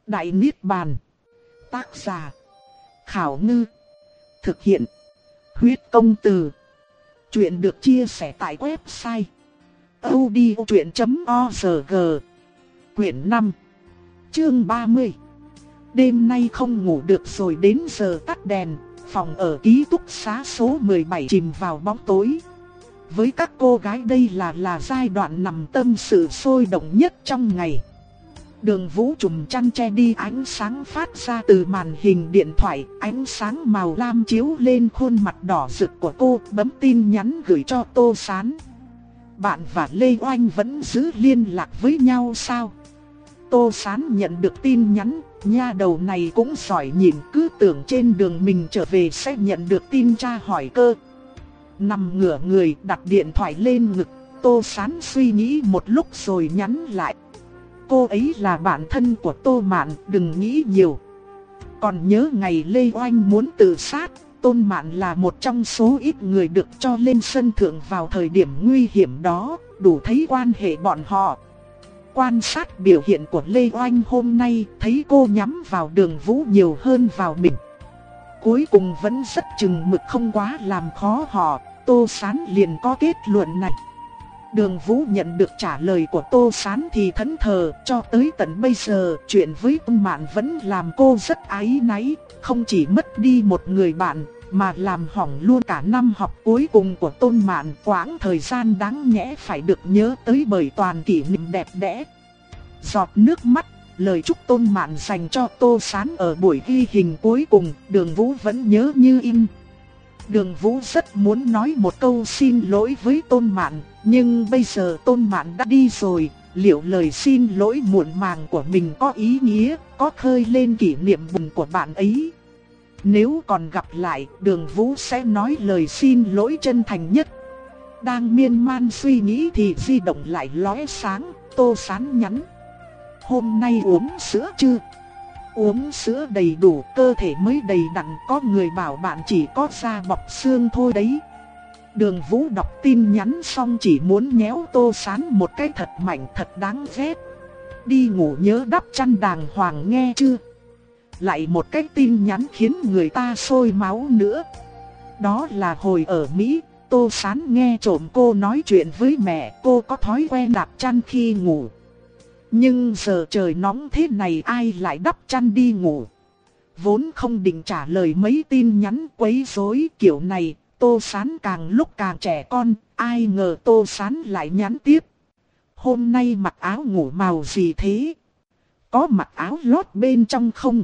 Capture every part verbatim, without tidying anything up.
Đại Niết Bàn. Tác giả: Khảo Ngư. Thực hiện: Huyết Công Từ. Chuyện được chia sẻ tại website audiochuyện chấm org. Quyển năm, chương ba mươi. Đêm nay không ngủ được rồi, đến giờ tắt đèn, phòng ở ký túc xá số mười bảy chìm vào bóng tối. Với các cô gái đây là là giai đoạn nằm tâm sự sôi động nhất trong ngày. Đường Vũ trùm chăn che đi ánh sáng phát ra từ màn hình điện thoại, ánh sáng màu lam chiếu lên khuôn mặt đỏ rực của cô, bấm tin nhắn gửi cho Tô Sán. Bạn và Lê Oanh vẫn giữ liên lạc với nhau sao? Tô Sán nhận được tin nhắn, nha đầu này cũng giỏi nhịn, cứ tưởng trên đường mình trở về sẽ nhận được tin tra hỏi cơ. Nằm ngửa người đặt điện thoại lên ngực, Tô Sán suy nghĩ một lúc rồi nhắn lại. Cô ấy là bạn thân của Tô Mạn, đừng nghĩ nhiều. Còn nhớ ngày Lê Oanh muốn tự sát, Tôn Mạn là một trong số ít người được cho lên sân thượng vào thời điểm nguy hiểm đó, đủ thấy quan hệ bọn họ. Quan sát biểu hiện của Lê Oanh hôm nay, thấy cô nhắm vào Đường Vũ nhiều hơn vào mình. Cuối cùng vẫn rất chừng mực, không quá làm khó họ, Tô Sán liền có kết luận này. Đường Vũ nhận được trả lời của Tô Sán thì thẫn thờ, cho tới tận bây giờ chuyện với Tôn Mạn vẫn làm cô rất áy náy, không chỉ mất đi một người bạn mà làm hỏng luôn cả năm học cuối cùng của Tôn Mạn, quãng thời gian đáng nhẽ phải được nhớ tới bởi toàn kỷ niệm đẹp đẽ. Giọt nước mắt, lời chúc Tôn Mạn dành cho Tô Sán ở buổi ghi hình cuối cùng, Đường Vũ vẫn nhớ như in. Đường Vũ rất muốn nói một câu xin lỗi với Tôn Mạn, nhưng bây giờ Tôn Mạn đã đi rồi, liệu lời xin lỗi muộn màng của mình có ý nghĩa, có khơi lên kỷ niệm buồn của bạn ấy. Nếu còn gặp lại, Đường Vũ sẽ nói lời xin lỗi chân thành nhất. Đang miên man suy nghĩ thì di động lại lóe sáng, Tô Sán nhắn. Hôm nay uống sữa chưa? Uống sữa đầy đủ, cơ thể mới đầy đặn, có người bảo bạn chỉ có da bọc xương thôi đấy. Đường Vũ đọc tin nhắn xong chỉ muốn nhéo Tô Sán một cái thật mạnh, thật đáng ghét. Đi ngủ nhớ đắp chăn đàng hoàng nghe chưa? Lại một cái tin nhắn khiến người ta sôi máu nữa. Đó là hồi ở Mỹ, Tô Sán nghe trộm cô nói chuyện với mẹ, cô có thói quen đắp chăn khi ngủ. Nhưng giờ trời nóng thế này ai lại đắp chăn đi ngủ. Vốn không định trả lời mấy tin nhắn quấy rối kiểu này, Tô Sán càng lúc càng trẻ con, ai ngờ Tô Sán lại nhắn tiếp. Hôm nay mặc áo ngủ màu gì thế? Có mặc áo lót bên trong không?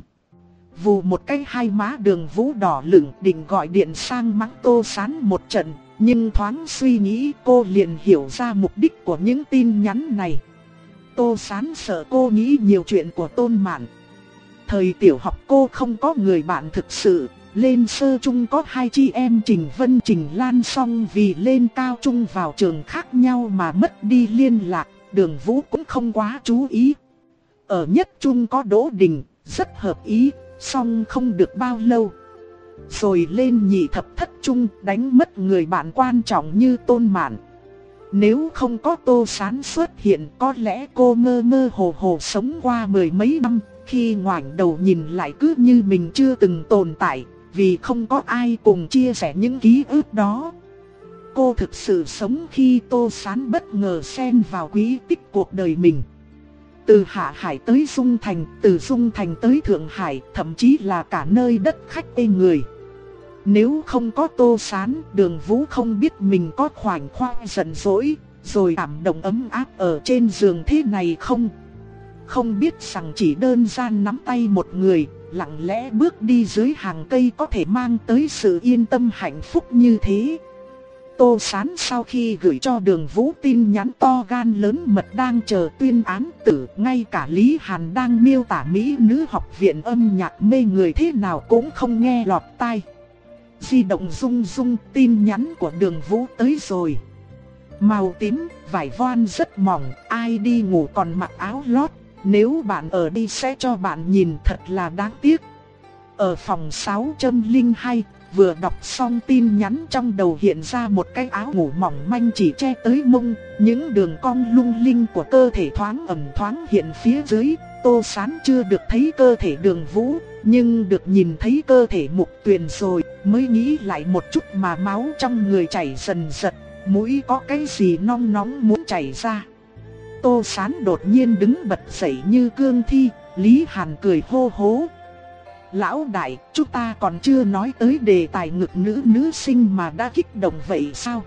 Vù một cái hai má Đường Vũ đỏ lửng, định gọi điện sang mắng Tô Sán một trận, nhưng thoáng suy nghĩ cô liền hiểu ra mục đích của những tin nhắn này. Tô Sán sợ cô nghĩ nhiều chuyện của Tôn Mạn. Thời tiểu học cô không có người bạn thực sự, lên sơ trung có hai chị em Trình Vân Trình Lan, xong vì lên cao trung vào trường khác nhau mà mất đi liên lạc, Đường Vũ cũng không quá chú ý. Ở nhất trung có Đỗ Đình, rất hợp ý, song không được bao lâu. Rồi lên nhị thập thất trung, đánh mất người bạn quan trọng như Tôn Mạn. Nếu không có Tô Sán xuất hiện, có lẽ cô mơ mơ hồ hồ sống qua mười mấy năm, khi ngoảnh đầu nhìn lại cứ như mình chưa từng tồn tại, vì không có ai cùng chia sẻ những ký ức đó. Cô thực sự sống khi Tô Sán bất ngờ xen vào quỹ tích cuộc đời mình. Từ Hạ Hải tới Dung Thành, từ Dung Thành tới Thượng Hải, thậm chí là cả nơi đất khách ê người. Nếu không có Tô Sán, Đường Vũ không biết mình có khoảnh khắc giận dỗi, rồi cảm động ấm áp ở trên giường thế này không. Không biết rằng chỉ đơn giản nắm tay một người, lặng lẽ bước đi dưới hàng cây có thể mang tới sự yên tâm hạnh phúc như thế. Tô Sán sau khi gửi cho Đường Vũ tin nhắn to gan lớn mật đang chờ tuyên án tử, ngay cả Lý Hàn đang miêu tả mỹ nữ học viện âm nhạc mê người thế nào cũng không nghe lọt tai. Di động rung rung, tin nhắn của Đường Vũ tới rồi. Màu tím, vải voan rất mỏng, ai đi ngủ còn mặc áo lót, nếu bạn ở đây sẽ cho bạn nhìn, thật là đáng tiếc. Ở phòng sáu trăm lẻ hai, vừa đọc xong tin nhắn trong đầu hiện ra một cái áo ngủ mỏng manh chỉ che tới mông, những đường cong lung linh của cơ thể thoáng ẩn thoáng hiện phía dưới. Tô Sán chưa được thấy cơ thể Đường Vũ, nhưng được nhìn thấy cơ thể Mục Tuyền rồi, mới nghĩ lại một chút mà máu trong người chảy dần dật, mũi có cái gì nóng nóng muốn chảy ra. Tô Sán đột nhiên đứng bật dậy như cương thi. Lý Hàn cười hô hố: "Lão đại, chúng ta còn chưa nói tới đề tài ngực nữ nữ sinh mà đã kích động vậy sao?"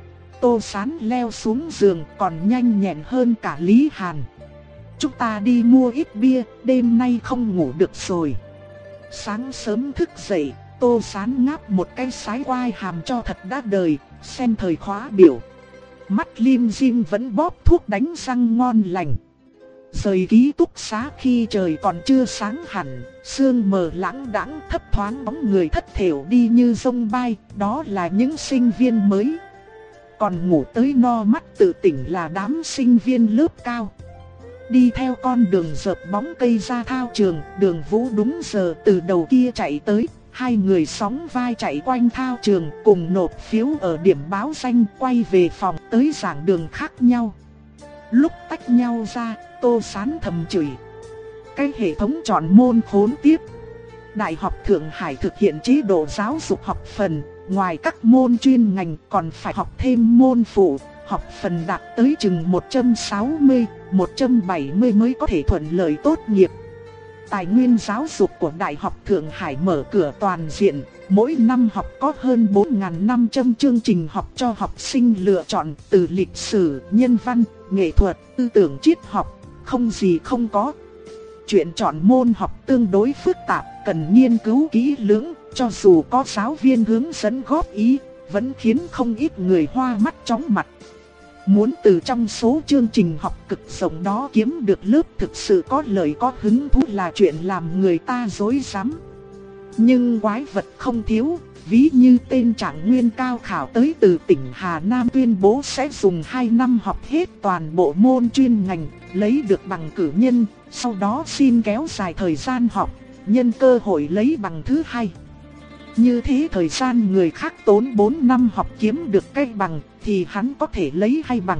Tô Sán leo xuống giường còn nhanh nhẹn hơn cả Lý Hàn. "Chúng ta đi mua ít bia, đêm nay không ngủ được rồi." Sáng sớm thức dậy, Tô Sán ngáp một cái sái quai hàm cho thật đã đời, xem thời khóa biểu. Mắt lim dim vẫn bóp thuốc đánh răng ngon lành. Rời ký túc xá khi trời còn chưa sáng hẳn, sương mờ lãng đãng thấp thoáng bóng người thất thểu đi như dông bay, đó là những sinh viên mới. Còn ngủ tới no mắt tự tỉnh là đám sinh viên lớp cao. Đi theo con đường dợp bóng cây ra thao trường, Đường Vũ đúng giờ từ đầu kia chạy tới. Hai người sóng vai chạy quanh thao trường cùng nộp phiếu ở điểm báo danh, quay về phòng tới giảng đường khác nhau. Lúc tách nhau ra, Tô Sán thầm chửi: "Cái hệ thống chọn môn khốn tiếp." Đại học Thượng Hải thực hiện chế độ giáo dục học phần, ngoài các môn chuyên ngành còn phải học thêm môn phụ, học phần đạt tới chừng một trăm sáu mươi, một trăm bảy mươi mới có thể thuận lợi tốt nghiệp. Tài nguyên giáo dục của Đại học Thượng Hải mở cửa toàn diện, mỗi năm học có hơn bốn nghìn năm trăm chương trình học cho học sinh lựa chọn, từ lịch sử, nhân văn, nghệ thuật, tư tưởng triết học, không gì không có. Chuyện chọn môn học tương đối phức tạp, cần nghiên cứu kỹ lưỡng, cho dù có giáo viên hướng dẫn góp ý, vẫn khiến không ít người hoa mắt chóng mặt. Muốn từ trong số chương trình học cực rộng đó kiếm được lớp thực sự có lợi có hứng thú là chuyện làm người ta rối rắm. Nhưng quái vật không thiếu, ví như tên Trạng Nguyên cao khảo tới từ tỉnh Hà Nam tuyên bố sẽ dùng hai năm học hết toàn bộ môn chuyên ngành, lấy được bằng cử nhân, sau đó xin kéo dài thời gian học, nhân cơ hội lấy bằng thứ hai. Như thế thời gian người khác tốn bốn năm học kiếm được cái bằng, thì hắn có thể lấy hai bằng.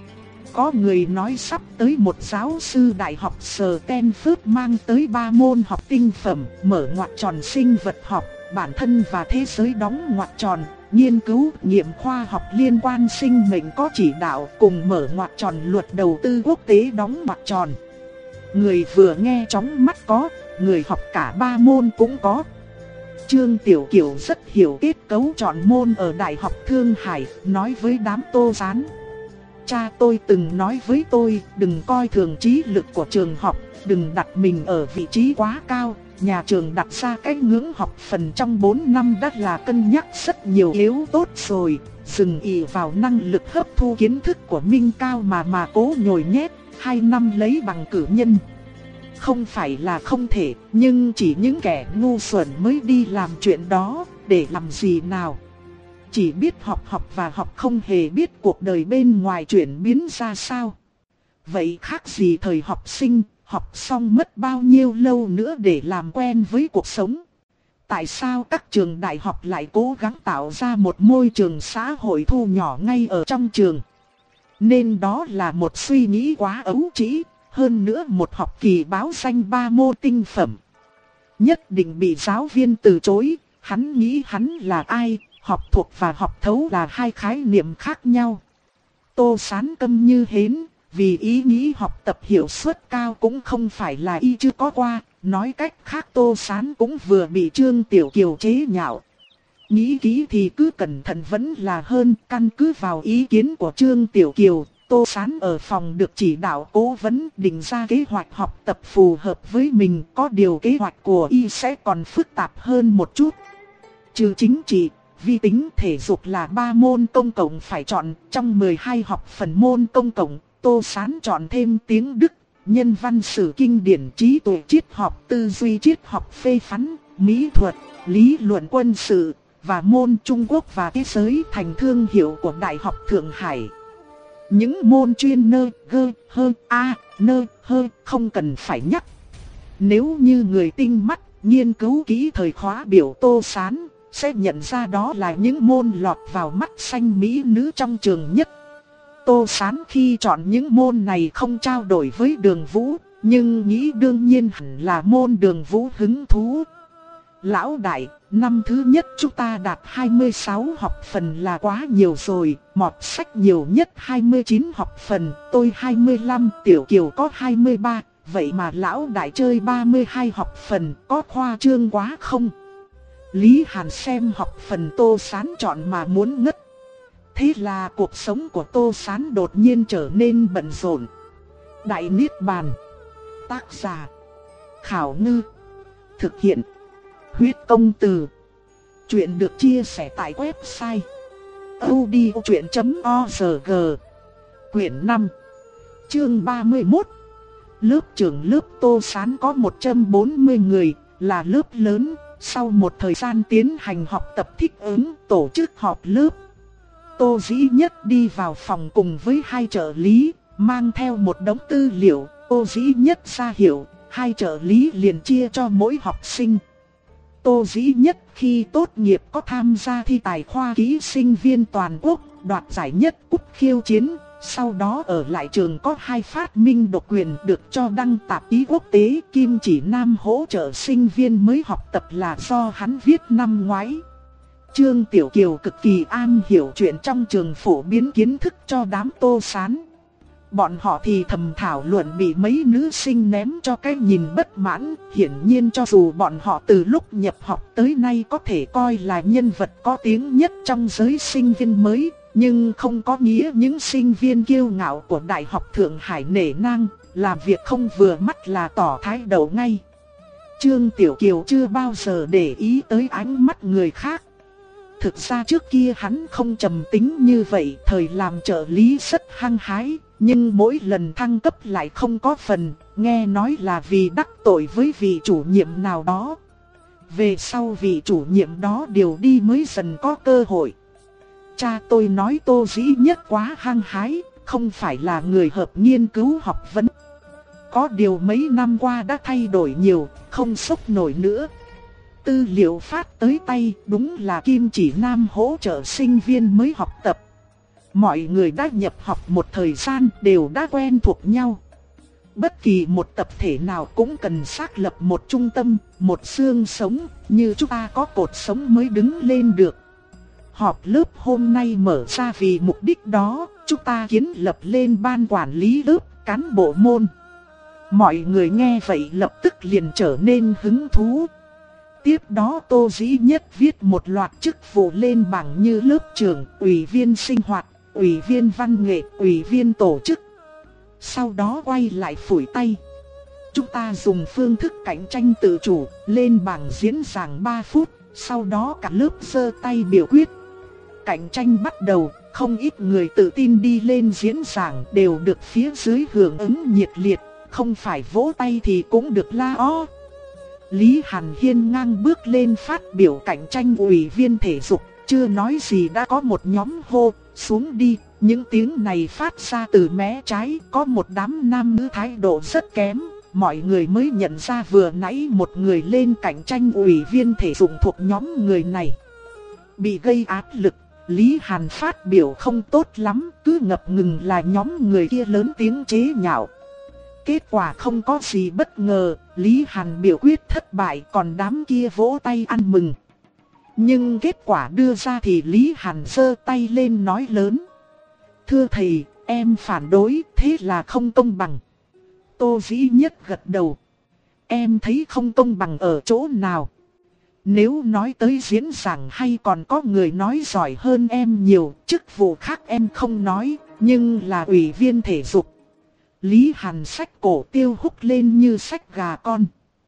Có người nói sắp tới một giáo sư đại học Stanford mang tới ba môn học tinh phẩm, mở ngoặc tròn sinh vật học, bản thân và thế giới đóng ngoặc tròn, nghiên cứu nghiệm khoa học liên quan sinh mệnh có chỉ đạo, cùng mở ngoặc tròn luật đầu tư quốc tế đóng ngoặc tròn. Người vừa nghe chóng mắt có, người học cả ba môn cũng có. Trương Tiểu Kiều rất hiểu kết cấu chọn môn ở Đại học Thương Hải, nói với đám Tô Sán: "Cha tôi từng nói với tôi, đừng coi thường trí lực của trường học, đừng đặt mình ở vị trí quá cao. Nhà trường đặt ra cái ngưỡng học phần trong bốn năm đã là cân nhắc rất nhiều yếu tốt rồi, dừng ỷ vào năng lực hấp thu kiến thức của Minh Cao mà mà cố nhồi nhét, hai năm lấy bằng cử nhân. Không phải là không thể, nhưng chỉ những kẻ ngu xuẩn mới đi làm chuyện đó, để làm gì nào? Chỉ biết học học và học, không hề biết cuộc đời bên ngoài chuyển biến ra sao. Vậy khác gì thời học sinh, học xong mất bao nhiêu lâu nữa để làm quen với cuộc sống? Tại sao các trường đại học lại cố gắng tạo ra một môi trường xã hội thu nhỏ ngay ở trong trường? Nên đó là một suy nghĩ quá ấu trĩ. Hơn nữa một học kỳ báo danh ba môn tinh phẩm, nhất định bị giáo viên từ chối. Hắn nghĩ hắn là ai? Học thuộc và học thấu là hai khái niệm khác nhau. Tô Sán câm như hến, vì ý nghĩ học tập hiệu suất cao cũng không phải là y chưa có qua. Nói cách khác, Tô Sán cũng vừa bị Trương Tiểu Kiều chế nhạo. Nghĩ kỹ thì cứ cẩn thận vẫn là hơn. Căn cứ vào ý kiến của Trương Tiểu Kiều, Tô Sán ở phòng được chỉ đạo cố vấn định ra kế hoạch học tập phù hợp với mình. Có điều kế hoạch của y sẽ còn phức tạp hơn một chút. Trừ chính trị, vi tính, thể dục là ba môn công cộng phải chọn. Trong mười hai học phần môn công cộng, Tô Sán chọn thêm tiếng Đức, nhân văn sử kinh điển, trí tuệ triết học, tư duy triết học phê phán, mỹ thuật, lý luận quân sự và môn Trung Quốc và thế giới thành thương hiệu của Đại học Thượng Hải. Những môn chuyên nơ, gơ, hơ, a, nơ, hơ không cần phải nhắc. Nếu như người tinh mắt, nghiên cứu kỹ thời khóa biểu Tô Sán, sẽ nhận ra đó là những môn lọt vào mắt xanh mỹ nữ trong trường nhất. Tô Sán khi chọn những môn này không trao đổi với Đường Vũ, nhưng nghĩ đương nhiên hẳn là môn Đường Vũ hứng thú. Lão đại, năm thứ nhất chúng ta đạt hai mươi sáu học phần là quá nhiều rồi, mọt sách nhiều nhất hai mươi chín học phần, tôi hai mươi lăm, Tiểu Kiều có hai mươi ba, vậy mà lão đại chơi ba mươi hai học phần, có khoa trương quá không? Lý Hàn xem học phần Tô Sán chọn mà muốn ngất. Thế là cuộc sống của Tô Sán đột nhiên trở nên bận rộn. Đại Niết Bàn. Tác giả: Khảo Ngư. Thực hiện: Huyết Công Từ. Chuyện được chia sẻ tại website audiochuyện chấm org. Quyển năm, chương ba mươi mốt. Lớp trưởng lớp Tô Sán có một trăm bốn mươi người, là lớp lớn. Sau một thời gian tiến hành học tập thích ứng, tổ chức họp lớp. Tô Dĩ Nhất đi vào phòng cùng với hai trợ lý, mang theo một đống tư liệu. Tô Dĩ Nhất ra hiệu, hai trợ lý liền chia cho mỗi học sinh. Tô Dĩ Nhất khi tốt nghiệp có tham gia thi tài khoa ký sinh viên toàn quốc, đoạt giải nhất cúp khiêu chiến. Sau đó ở lại trường có hai phát minh độc quyền được cho đăng tạp chí quốc tế. Kim Chỉ Nam hỗ trợ sinh viên mới học tập là do hắn viết năm ngoái. Trương Tiểu Kiều cực kỳ am hiểu chuyện trong trường, phổ biến kiến thức cho đám Tô Sán. Bọn họ thì thầm thảo luận bị mấy nữ sinh ném cho cái nhìn bất mãn. Hiển nhiên cho dù bọn họ từ lúc nhập học tới nay có thể coi là nhân vật có tiếng nhất trong giới sinh viên mới, nhưng không có nghĩa những sinh viên kiêu ngạo của Đại học Thượng Hải nể nang, làm việc không vừa mắt là tỏ thái độ ngay. Trương Tiểu Kiều chưa bao giờ để ý tới ánh mắt người khác. Thực ra trước kia hắn không trầm tính như vậy, thời làm trợ lý rất hăng hái, nhưng mỗi lần thăng cấp lại không có phần, nghe nói là vì đắc tội với vị chủ nhiệm nào đó. Về sau vị chủ nhiệm đó điều đi mới dần có cơ hội. Cha tôi nói Tô Dĩ Nhất quá hăng hái, không phải là người hợp nghiên cứu học vấn. Có điều mấy năm qua đã thay đổi nhiều, không sốc nổi nữa. Tư liệu phát tới tay đúng là Kim Chỉ Nam hỗ trợ sinh viên mới học tập. Mọi người đã nhập học một thời gian đều đã quen thuộc nhau. Bất kỳ một tập thể nào cũng cần xác lập một trung tâm, một xương sống, như chúng ta có cột sống mới đứng lên được. Họp lớp hôm nay mở ra vì mục đích đó, chúng ta kiến lập lên ban quản lý lớp, cán bộ môn. Mọi người nghe vậy lập tức liền trở nên hứng thú. Tiếp đó Tô Dĩ Nhất viết một loạt chức vụ lên bảng như lớp trưởng, ủy viên sinh hoạt, ủy viên văn nghệ, ủy viên tổ chức. Sau đó quay lại phủi tay. Chúng ta dùng phương thức cạnh tranh tự chủ, lên bảng diễn giảng ba phút, sau đó cả lớp giơ tay biểu quyết. Cạnh tranh bắt đầu, không ít người tự tin đi lên diễn giảng đều được phía dưới hưởng ứng nhiệt liệt, không phải vỗ tay thì cũng được la ó. Lý Hàn hiên ngang bước lên phát biểu cạnh tranh ủy viên thể dục, chưa nói gì đã có một nhóm hô, xuống đi. Những tiếng này phát ra từ mé trái, có một đám nam nữ thái độ rất kém. Mọi người mới nhận ra vừa nãy một người lên cạnh tranh ủy viên thể dục thuộc nhóm người này bị gây áp lực. Lý Hàn phát biểu không tốt lắm, cứ ngập ngừng là nhóm người kia lớn tiếng chế nhạo. Kết quả không có gì bất ngờ, Lý Hàn biểu quyết thất bại, còn đám kia vỗ tay ăn mừng. Nhưng kết quả đưa ra thì Lý Hàn giơ tay lên nói lớn: "Thưa thầy, em phản đối, thế là không công bằng." Tô Dĩ Nhất gật đầu: "Em thấy không công bằng ở chỗ nào? Nếu nói tới diễn giảng hay còn có người nói giỏi hơn em nhiều, chức vụ khác em không nói, nhưng là ủy viên thể dục." Lý Hàn xách cổ Tiêu Húc lên như xách gà con.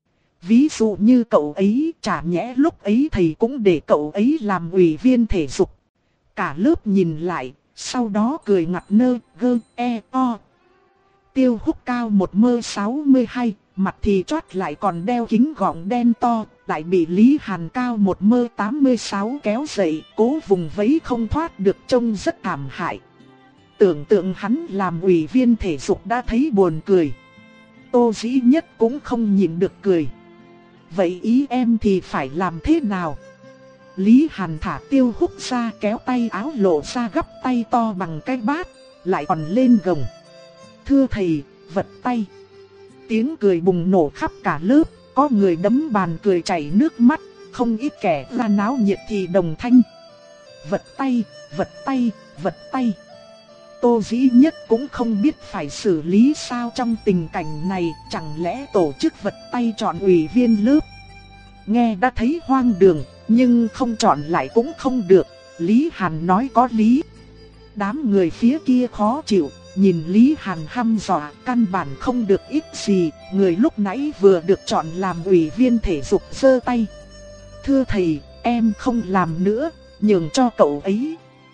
"Ví dụ như cậu ấy, chả nhẽ lúc ấy thầy cũng để cậu ấy làm ủy viên thể dục." Cả lớp nhìn lại, sau đó cười ngặt nơ, gơ, e, o. Tiêu Húc cao một mơ sáu mươi hai, mặt thì chót lại còn đeo kính gọng đen to, lại bị Lý Hàn cao một mơ tám mươi sáu kéo dậy, cố vùng vẫy không thoát được, trông rất thảm hại. Tưởng tượng hắn làm ủy viên thể dục đã thấy buồn cười. Tô Dĩ Nhất cũng không nhịn được cười. "Vậy ý em thì phải làm thế nào?" Lý Hàn thả Tiêu Húc ra, kéo tay áo lộ ra gấp tay to bằng cái bát, lại còn lên gồng. Thưa thầy, vật tay. Tiếng cười bùng nổ khắp cả lớp, có người đấm bàn cười chảy nước mắt, không ít kẻ ra náo nhiệt thì đồng thanh. Vật tay, vật tay, vật tay. Tô Dĩ Nhất cũng không biết phải xử lý sao trong tình cảnh này, chẳng lẽ tổ chức vật tay chọn ủy viên lớp. Nghe đã thấy hoang đường, nhưng không chọn lại cũng không được, Lý Hàn nói có lý. Đám người phía kia khó chịu, nhìn Lý Hàn hăm dọa, căn bản không được ít gì, người lúc nãy vừa được chọn làm ủy viên thể dục giơ tay. Thưa thầy, em không làm nữa, nhường cho cậu ấy.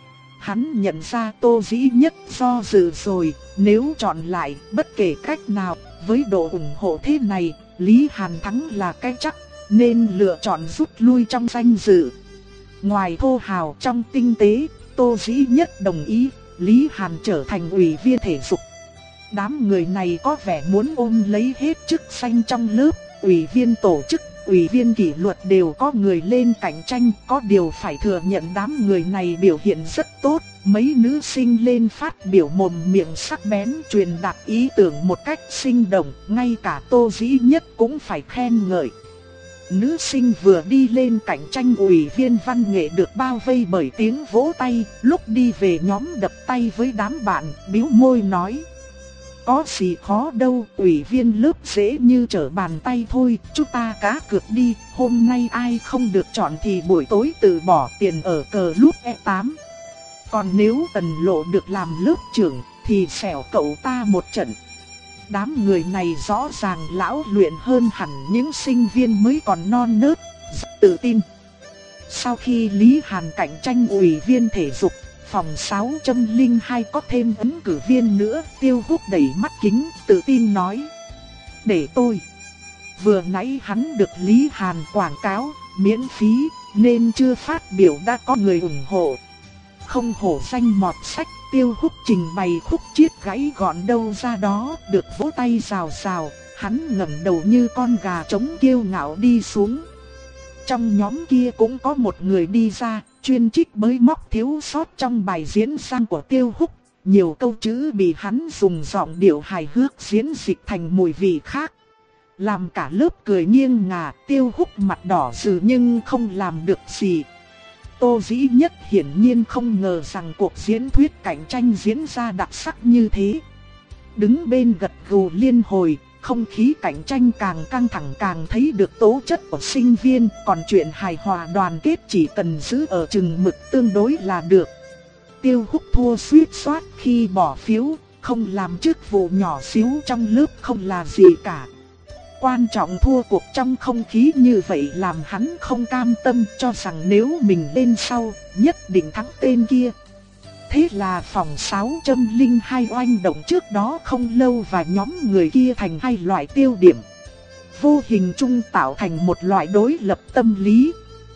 Hắn nhận ra Tô Dĩ Nhất do dự rồi, nếu chọn lại, bất kể cách nào, với độ ủng hộ thế này, Lý Hàn thắng là cái chắc, nên lựa chọn rút lui trong danh dự. Ngoài thô hào trong tinh tế, Tô Dĩ Nhất đồng ý, Lý Hàn trở thành ủy viên thể dục. Đám người này có vẻ muốn ôm lấy hết chức danh trong lớp, ủy viên tổ chức, ủy viên kỷ luật đều có người lên cạnh tranh, có điều phải thừa nhận đám người này biểu hiện rất tốt, mấy nữ sinh lên phát biểu mồm miệng sắc bén truyền đạt ý tưởng một cách sinh động, ngay cả Tô Dĩ Nhất cũng phải khen ngợi. Nữ sinh vừa đi lên cạnh tranh ủy viên văn nghệ được bao vây bởi tiếng vỗ tay, lúc đi về nhóm đập tay với đám bạn, bĩu môi nói. Có gì khó đâu, ủy viên lớp dễ như trở bàn tay thôi, chúng ta cá cược đi, hôm nay ai không được chọn thì buổi tối từ bỏ tiền ở cờ lúc E tám. Còn nếu Tần Lộ được làm lớp trưởng, thì xẻo cậu ta một trận. Đám người này rõ ràng lão luyện hơn hẳn những sinh viên mới còn non nớt, rất tự tin. Sau khi Lý Hàn cạnh tranh ủy viên thể dục, phòng sáu không hai có thêm ứng cử viên nữa, Tiêu Húc đẩy mắt kính, tự tin nói. Để tôi. Vừa nãy hắn được Lý Hàn quảng cáo, miễn phí, nên chưa phát biểu đã có người ủng hộ. Không hổ danh mọt sách, Tiêu Húc trình bày khúc chiết gãy gọn đâu ra đó, được vỗ tay rào rào, hắn ngẩng đầu như con gà trống kiêu ngạo đi xuống. Trong nhóm kia cũng có một người đi ra, chuyên trích bới móc thiếu sót trong bài diễn sang của Tiêu Húc. Nhiều câu chữ bị hắn dùng giọng điệu hài hước diễn dịch thành mùi vị khác, làm cả lớp cười nghiêng ngả. Tiêu Húc mặt đỏ dừ nhưng không làm được gì. Tô Dĩ Nhất hiển nhiên không ngờ rằng cuộc diễn thuyết cạnh tranh diễn ra đặc sắc như thế. Đứng bên gật gù liên hồi, không khí cạnh tranh càng căng thẳng, càng thấy được tố chất của sinh viên, còn chuyện hài hòa đoàn kết chỉ cần giữ ở chừng mực tương đối là được. Tiêu Húc thua suýt soát khi bỏ phiếu, không làm chức vụ nhỏ xíu trong lớp không là gì cả. Quan trọng thua cuộc trong không khí như vậy làm hắn không cam tâm, cho rằng nếu mình lên sau, nhất định thắng tên kia. Thế là phòng sáu không hai oanh động trước đó không lâu và nhóm người kia thành hai loại tiêu điểm. Vô hình chung tạo thành một loại đối lập tâm lý.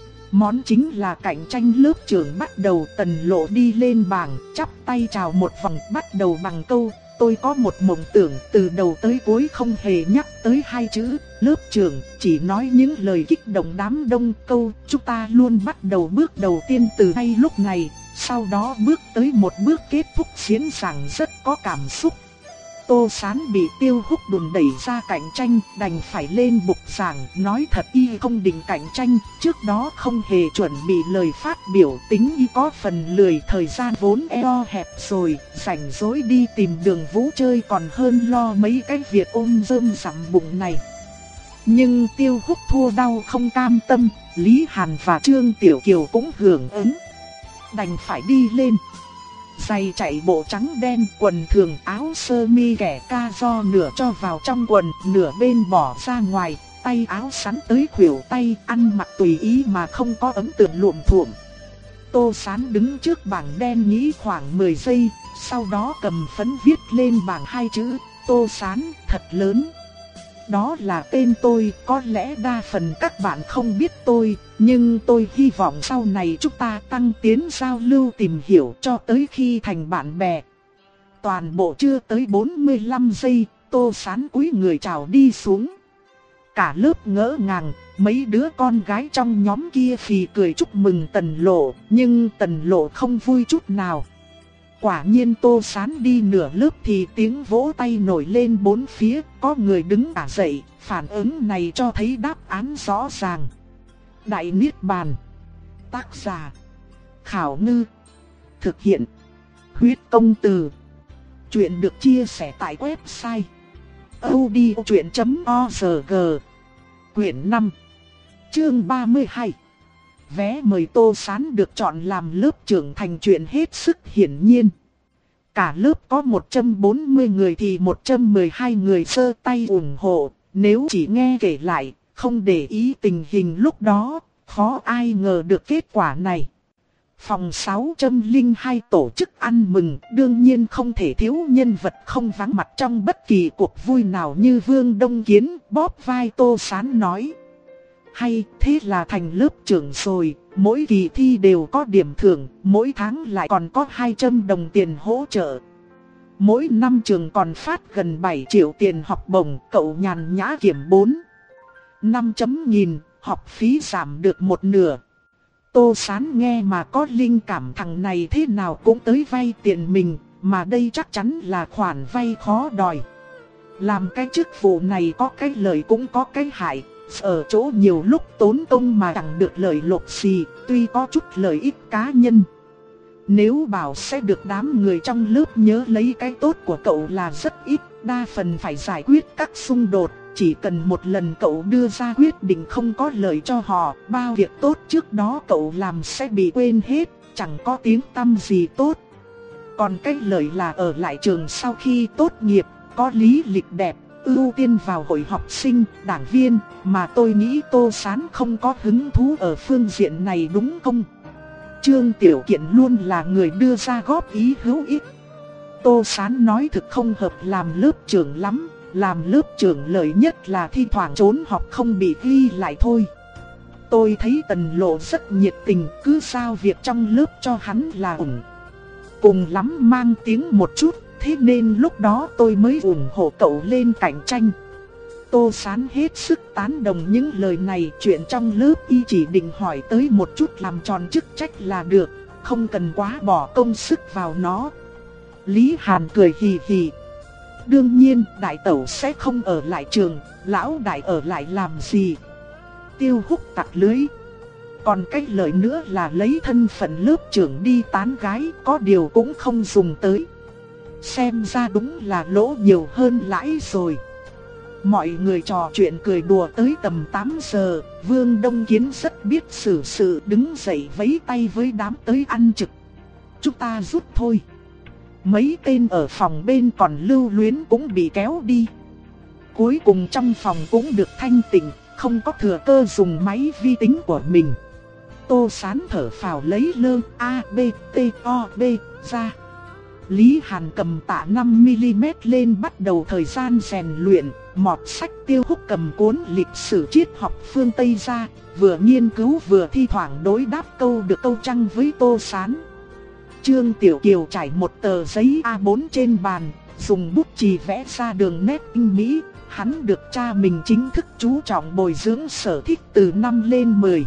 Món chính là cạnh tranh lớp trưởng bắt đầu. Tần Lộ đi lên bảng, chắp tay chào một vòng, bắt đầu bằng câu. Tôi có một mộng tưởng, từ đầu tới cuối không hề nhắc tới hai chữ lớp trưởng, chỉ nói những lời kích động đám đông. Câu chúng ta luôn bắt đầu bước đầu tiên từ ngay lúc này, sau đó bước tới một bước kết thúc diễn giảng rất có cảm xúc. Tô Sán bị Tiêu Húc đùn đẩy ra cạnh tranh, đành phải lên bục giảng, nói thật y không định cạnh tranh, trước đó không hề chuẩn bị lời phát biểu, tính y có phần lười, thời gian vốn eo hẹp rồi, rảnh rỗi đi tìm đường vũ chơi còn hơn lo mấy cái việc ôm rơm rằm bụng này. Nhưng Tiêu Húc thua đau không cam tâm, Lý Hàn và Trương Tiểu Kiều cũng hưởng ứng, đành phải đi lên. Giày chạy bộ trắng đen, quần thường, áo sơ mi kẻ ca do nửa cho vào trong quần, nửa bên bỏ ra ngoài, tay áo sắn tới khuỷu tay, ăn mặc tùy ý mà không có ấn tượng luộm thuộm. Tô Sán đứng trước bảng đen nghĩ khoảng mười giây, sau đó cầm phấn viết lên bảng hai chữ Tô Sán thật lớn. Đó là tên tôi, có lẽ đa phần các bạn không biết tôi, nhưng tôi hy vọng sau này chúng ta tăng tiến giao lưu tìm hiểu cho tới khi thành bạn bè. Toàn bộ chưa tới bốn mươi lăm giây, Tô Sán cúi người chào đi xuống. Cả lớp ngỡ ngàng, mấy đứa con gái trong nhóm kia phì cười chúc mừng Tần Lộ, nhưng Tần Lộ không vui chút nào. Quả nhiên Tô Sán đi nửa lớp thì tiếng vỗ tay nổi lên bốn phía, có người đứng cả dậy, phản ứng này cho thấy đáp án rõ ràng. Đại Niết Bàn. Tác giả: Khảo Ngư. Thực hiện: Huyết Công Từ. Chuyện được chia sẻ tại website audiochuyện chấm org. Quyển năm, chương ba mươi hai. Vé mời Tô Sán được chọn làm lớp trưởng thành chuyện hết sức hiển nhiên. Cả lớp có một trăm bốn mươi người thì một trăm mười hai người giơ tay ủng hộ. Nếu chỉ nghe kể lại, không để ý tình hình lúc đó, khó ai ngờ được kết quả này. Phòng sáu trăm lẻ hai tổ chức ăn mừng, đương nhiên không thể thiếu nhân vật không vắng mặt trong bất kỳ cuộc vui nào như Vương Đông Kiến. Bóp vai Tô Sán nói: hay, thế là thành lớp trưởng rồi, mỗi kỳ thi đều có điểm thưởng, mỗi tháng lại còn có hai trăm đồng tiền hỗ trợ. Mỗi năm trường còn phát gần bảy triệu tiền học bổng, cậu nhàn nhã kiểm bốn năm chấm nghìn, học phí giảm được một nửa. Tô Sán nghe mà có linh cảm thằng này thế nào cũng tới vay tiền mình, mà đây chắc chắn là khoản vay khó đòi. Làm cái chức vụ này có cái lợi cũng có cái hại, ở chỗ nhiều lúc tốn công mà chẳng được lợi lộc gì, tuy có chút lợi ích cá nhân. Nếu bảo sẽ được đám người trong lớp nhớ lấy cái tốt của cậu là rất ít, đa phần phải giải quyết các xung đột. Chỉ cần một lần cậu đưa ra quyết định không có lợi cho họ, bao việc tốt trước đó cậu làm sẽ bị quên hết, chẳng có tiếng tăm gì tốt. Còn cái lợi là ở lại trường sau khi tốt nghiệp, có lý lịch đẹp, ưu tiên vào hội học sinh, đảng viên, mà tôi nghĩ Tô Sán không có hứng thú ở phương diện này đúng không? Trương Tiểu Kiện luôn là người đưa ra góp ý hữu ích. Tô Sán nói thực không hợp làm lớp trưởng lắm. Làm lớp trưởng lợi nhất là thi thoảng trốn học không bị ghi lại thôi. Tôi thấy Tần Lộ rất nhiệt tình, cứ giao việc trong lớp cho hắn là ủng. Cùng lắm mang tiếng một chút, thế nên lúc đó tôi mới ủng hộ cậu lên cạnh tranh. Tô Sán hết sức tán đồng những lời này. Chuyện trong lớp y chỉ định hỏi tới một chút làm tròn chức trách là được, không cần quá bỏ công sức vào nó. Lý Hàn cười hì hì: đương nhiên đại tẩu sẽ không ở lại trường, lão đại ở lại làm gì? Tiêu Húc tặc lưới: còn cái lời nữa là lấy thân phận lớp trưởng đi tán gái, có điều cũng không dùng tới. Xem ra đúng là lỗ nhiều hơn lãi rồi. Mọi người trò chuyện cười đùa tới tầm tám giờ, Vương Đông Kiến rất biết xử sự, đứng dậy vẫy tay với đám tới ăn trực. Chúng ta rút thôi. Mấy tên ở phòng bên còn lưu luyến cũng bị kéo đi. Cuối cùng trong phòng cũng được thanh tịnh, không có thừa cơ dùng máy vi tính của mình. Tô Sán thở phào lấy lơ A, B, T, O, B ra. Lý Hàn cầm tạ năm mi li mét lên bắt đầu thời gian rèn luyện. Mọt sách Tiêu Húc cầm cuốn lịch sử triết học phương Tây ra, vừa nghiên cứu vừa thi thoảng đối đáp câu được câu trăng với Tô Sán. Trương Tiểu Kiều trải một tờ giấy A bốn trên bàn, dùng bút chì vẽ ra đường nét tinh mỹ. Hắn được cha mình chính thức chú trọng bồi dưỡng sở thích từ năm lên mười.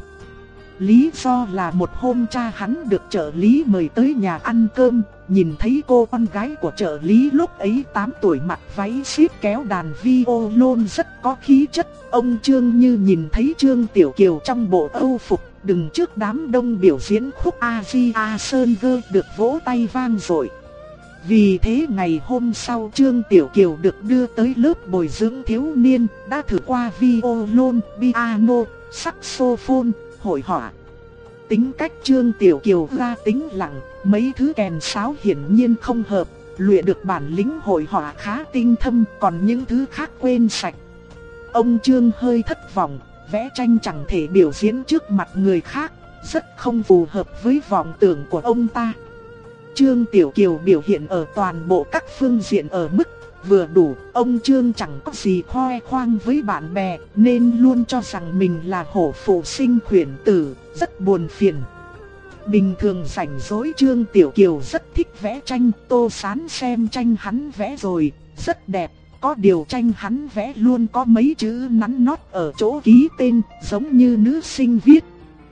Lý do là một hôm cha hắn được trợ lý mời tới nhà ăn cơm, nhìn thấy cô con gái của trợ lý lúc ấy tám tuổi mặc váy xếp kéo đàn violon rất có khí chất. Ông Trương như nhìn thấy Trương Tiểu Kiều trong bộ âu phục đứng trước đám đông biểu diễn khúc Asia Sơn Gơ được vỗ tay vang dội. Vì thế ngày hôm sau Trương Tiểu Kiều được đưa tới lớp bồi dưỡng thiếu niên, đã thử qua violon, piano, saxophone, hội họa. Tính cách Trương Tiểu Kiều ra tính lặng, mấy thứ kèn sáo hiển nhiên không hợp, luyện được bản lĩnh hội họa khá tinh thâm, còn những thứ khác quên sạch. Ông Trương hơi thất vọng, vẽ tranh chẳng thể biểu diễn trước mặt người khác, rất không phù hợp với vọng tưởng của ông ta. Trương Tiểu Kiều biểu hiện ở toàn bộ các phương diện ở mức vừa đủ, ông Trương chẳng có gì khoe khoang với bạn bè, nên luôn cho rằng mình là hổ phụ sinh khuyển tử, rất buồn phiền. Bình thường rảnh rỗi Trương Tiểu Kiều rất thích vẽ tranh, Tô Sán xem tranh hắn vẽ rồi, rất đẹp, có điều tranh hắn vẽ luôn có mấy chữ nắn nót ở chỗ ký tên, giống như nữ sinh viết.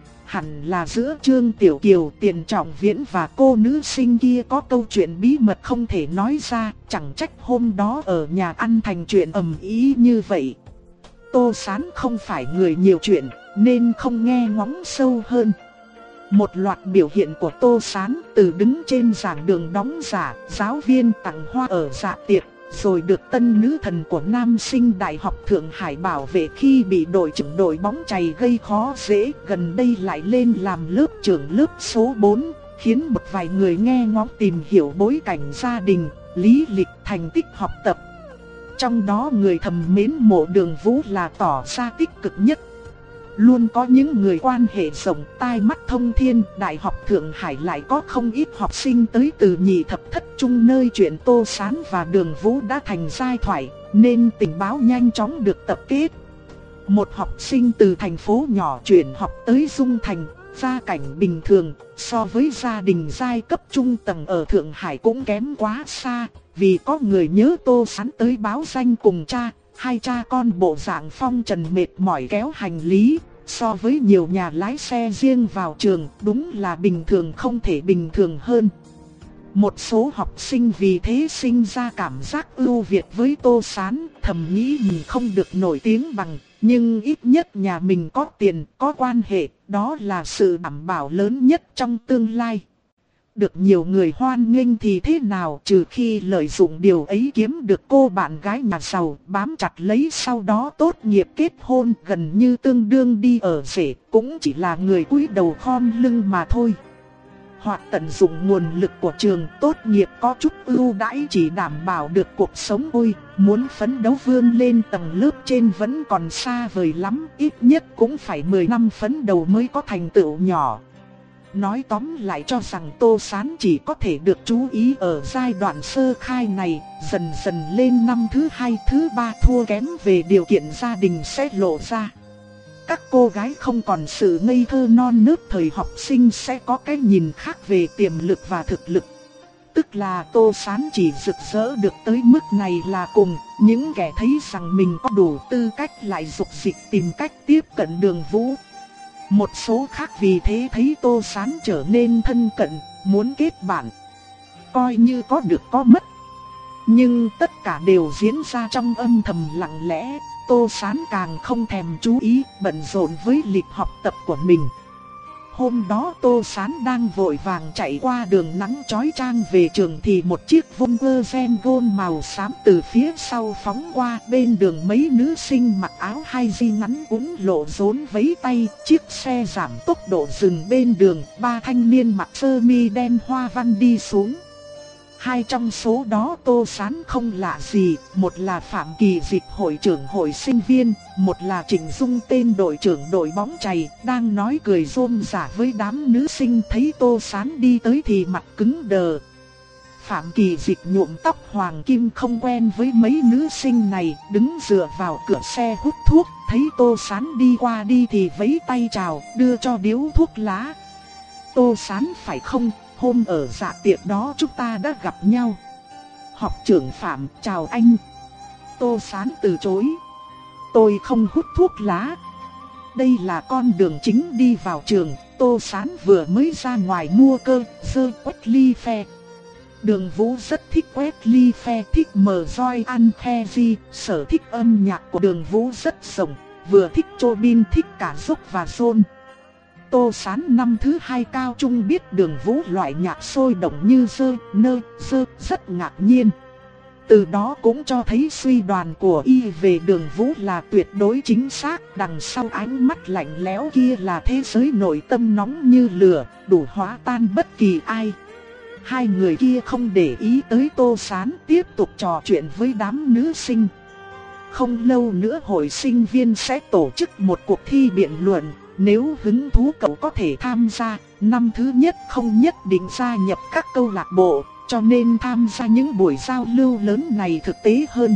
Hẳn là giữa Trương Tiểu Kiều, Tiền Trọng Viễn và cô nữ sinh kia có câu chuyện bí mật không thể nói ra, chẳng trách hôm đó ở nhà ăn thành chuyện ầm ĩ như vậy. Tô Sán không phải người nhiều chuyện, nên không nghe ngóng sâu hơn. Một loạt biểu hiện của Tô Sán, từ đứng trên giảng đường đóng giả, giáo viên tặng hoa ở dạ tiệc, rồi được tân nữ thần của nam sinh Đại học Thượng Hải bảo vệ khi bị đội trưởng đội bóng chày gây khó dễ, gần đây lại lên làm lớp trưởng lớp số bốn, khiến một vài người nghe ngóng tìm hiểu bối cảnh gia đình, lý lịch, thành tích học tập. Trong đó người thầm mến mộ Đường Vũ là tỏ ra tích cực nhất. Luôn có những người quan hệ rộng tai mắt thông thiên, Đại học Thượng Hải lại có không ít học sinh tới từ nhị thập thất trung nơi chuyện Tô Sán và Đường Vũ đã thành giai thoại, nên tình báo nhanh chóng được tập kết. Một học sinh từ thành phố nhỏ chuyển học tới Dung Thành, gia cảnh bình thường, so với gia đình giai cấp trung tầng ở Thượng Hải cũng kém quá xa, vì có người nhớ Tô Sán tới báo danh cùng cha. Hai cha con bộ dạng phong trần mệt mỏi kéo hành lý, so với nhiều nhà lái xe riêng vào trường, đúng là bình thường không thể bình thường hơn. Một số học sinh vì thế sinh ra cảm giác ưu việt với Tô Sán, thầm nghĩ mình không được nổi tiếng bằng, nhưng ít nhất nhà mình có tiền, có quan hệ, đó là sự đảm bảo lớn nhất trong tương lai. Được nhiều người hoan nghênh thì thế nào, trừ khi lợi dụng điều ấy kiếm được cô bạn gái nhà giàu, bám chặt lấy sau đó tốt nghiệp kết hôn, gần như tương đương đi ở rể, cũng chỉ là người cúi đầu khom lưng mà thôi. Hoặc tận dụng nguồn lực của trường tốt nghiệp có chút ưu đãi chỉ đảm bảo được cuộc sống ôi, muốn phấn đấu vươn lên tầng lớp trên vẫn còn xa vời lắm, ít nhất cũng phải mười năm phấn đấu mới có thành tựu nhỏ. Nói tóm lại cho rằng Tô Sán chỉ có thể được chú ý ở giai đoạn sơ khai này, dần dần lên năm thứ hai, thứ ba thua kém về điều kiện gia đình sẽ lộ ra. Các cô gái không còn sự ngây thơ non nớt thời học sinh sẽ có cái nhìn khác về tiềm lực và thực lực. Tức là Tô Sán chỉ rực rỡ được tới mức này là cùng, những kẻ thấy rằng mình có đủ tư cách lại dục dịch tìm cách tiếp cận Đường Vũ. Một số khác vì thế thấy Tô Sán trở nên thân cận, muốn kết bạn. Coi như có được có mất. Nhưng tất cả đều diễn ra trong âm thầm lặng lẽ, Tô Sán càng không thèm chú ý, bận rộn với lịch học tập của mình. Hôm đó Tô Sán đang vội vàng chạy qua đường nắng chói chang về trường thì một chiếc Volkswagen màu xám từ phía sau phóng qua, bên đường mấy nữ sinh mặc áo hai di ngắn cũng lộ rốn vấy tay, chiếc xe giảm tốc độ dừng bên đường, ba thanh niên mặc sơ mi đen hoa văn đi xuống. Hai trong số đó Tô Sán không lạ gì, một là Phạm Kỳ Dịch hội trưởng hội sinh viên, một là Trịnh Dung tên đội trưởng đội bóng chày, đang nói cười rôm rả với đám nữ sinh, thấy Tô Sán đi tới thì mặt cứng đờ. Phạm Kỳ Dịch nhuộm tóc hoàng kim không quen với mấy nữ sinh này, đứng dựa vào cửa xe hút thuốc, thấy Tô Sán đi qua đi thì vẫy tay chào, đưa cho điếu thuốc lá. Tô Sán phải không? Hôm ở dạ tiệc đó chúng ta đã gặp nhau. Học trưởng Phạm, chào anh. Tô Sán từ chối. Tôi không hút thuốc lá. Đây là con đường chính đi vào trường. Tô Sán vừa mới ra ngoài mua cơ, dơ quét ly phe. Đường Vũ rất thích quét ly phe, thích mờ roi ăn khe di. Sở thích âm nhạc của Đường Vũ rất rộng, vừa thích Chopin, thích cả Dốc và Zone. Tô Sán năm thứ hai cao trung biết Đường Vũ loại nhạc sôi động như dơ, nơ, dơ, rất ngạc nhiên. Từ đó cũng cho thấy suy đoán của y về Đường Vũ là tuyệt đối chính xác, đằng sau ánh mắt lạnh lẽo kia là thế giới nội tâm nóng như lửa, đủ hóa tan bất kỳ ai. Hai người kia không để ý tới Tô Sán, tiếp tục trò chuyện với đám nữ sinh. Không lâu nữa hội sinh viên sẽ tổ chức một cuộc thi biện luận. Nếu hứng thú cậu có thể tham gia, năm thứ nhất không nhất định gia nhập các câu lạc bộ, cho nên tham gia những buổi giao lưu lớn này thực tế hơn.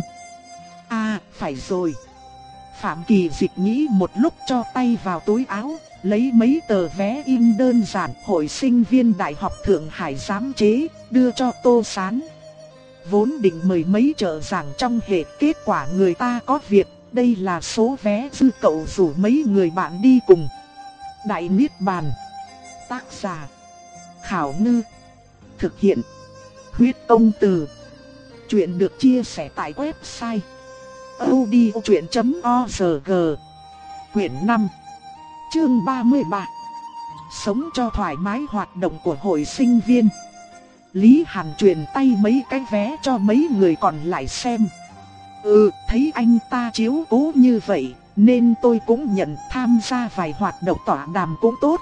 À, phải rồi. Phạm Kỳ Dịch nghĩ một lúc cho tay vào túi áo, lấy mấy tờ vé in đơn giản hội sinh viên Đại học Thượng Hải giám chế, đưa cho Tô Sán. vốn định mời mấy trợ giảng trong hệ, kết quả người ta có việc, đây là số vé dư, cậu rủ mấy người bạn đi cùng. Đại Niết Bàn. Tác giả Khảo Ngư. Thực hiện Huyết Công Từ. Chuyện được chia sẻ tại website audiochuyện chấm org. Quyển năm, chương ba mươi ba. Sống cho thoải mái, hoạt động của hội sinh viên. Lý Hàn truyền tay mấy cái vé cho mấy người còn lại xem. Ừ, thấy anh ta chiếu cố như vậy, nên tôi cũng nhận tham gia vài hoạt động tọa đàm cũng tốt.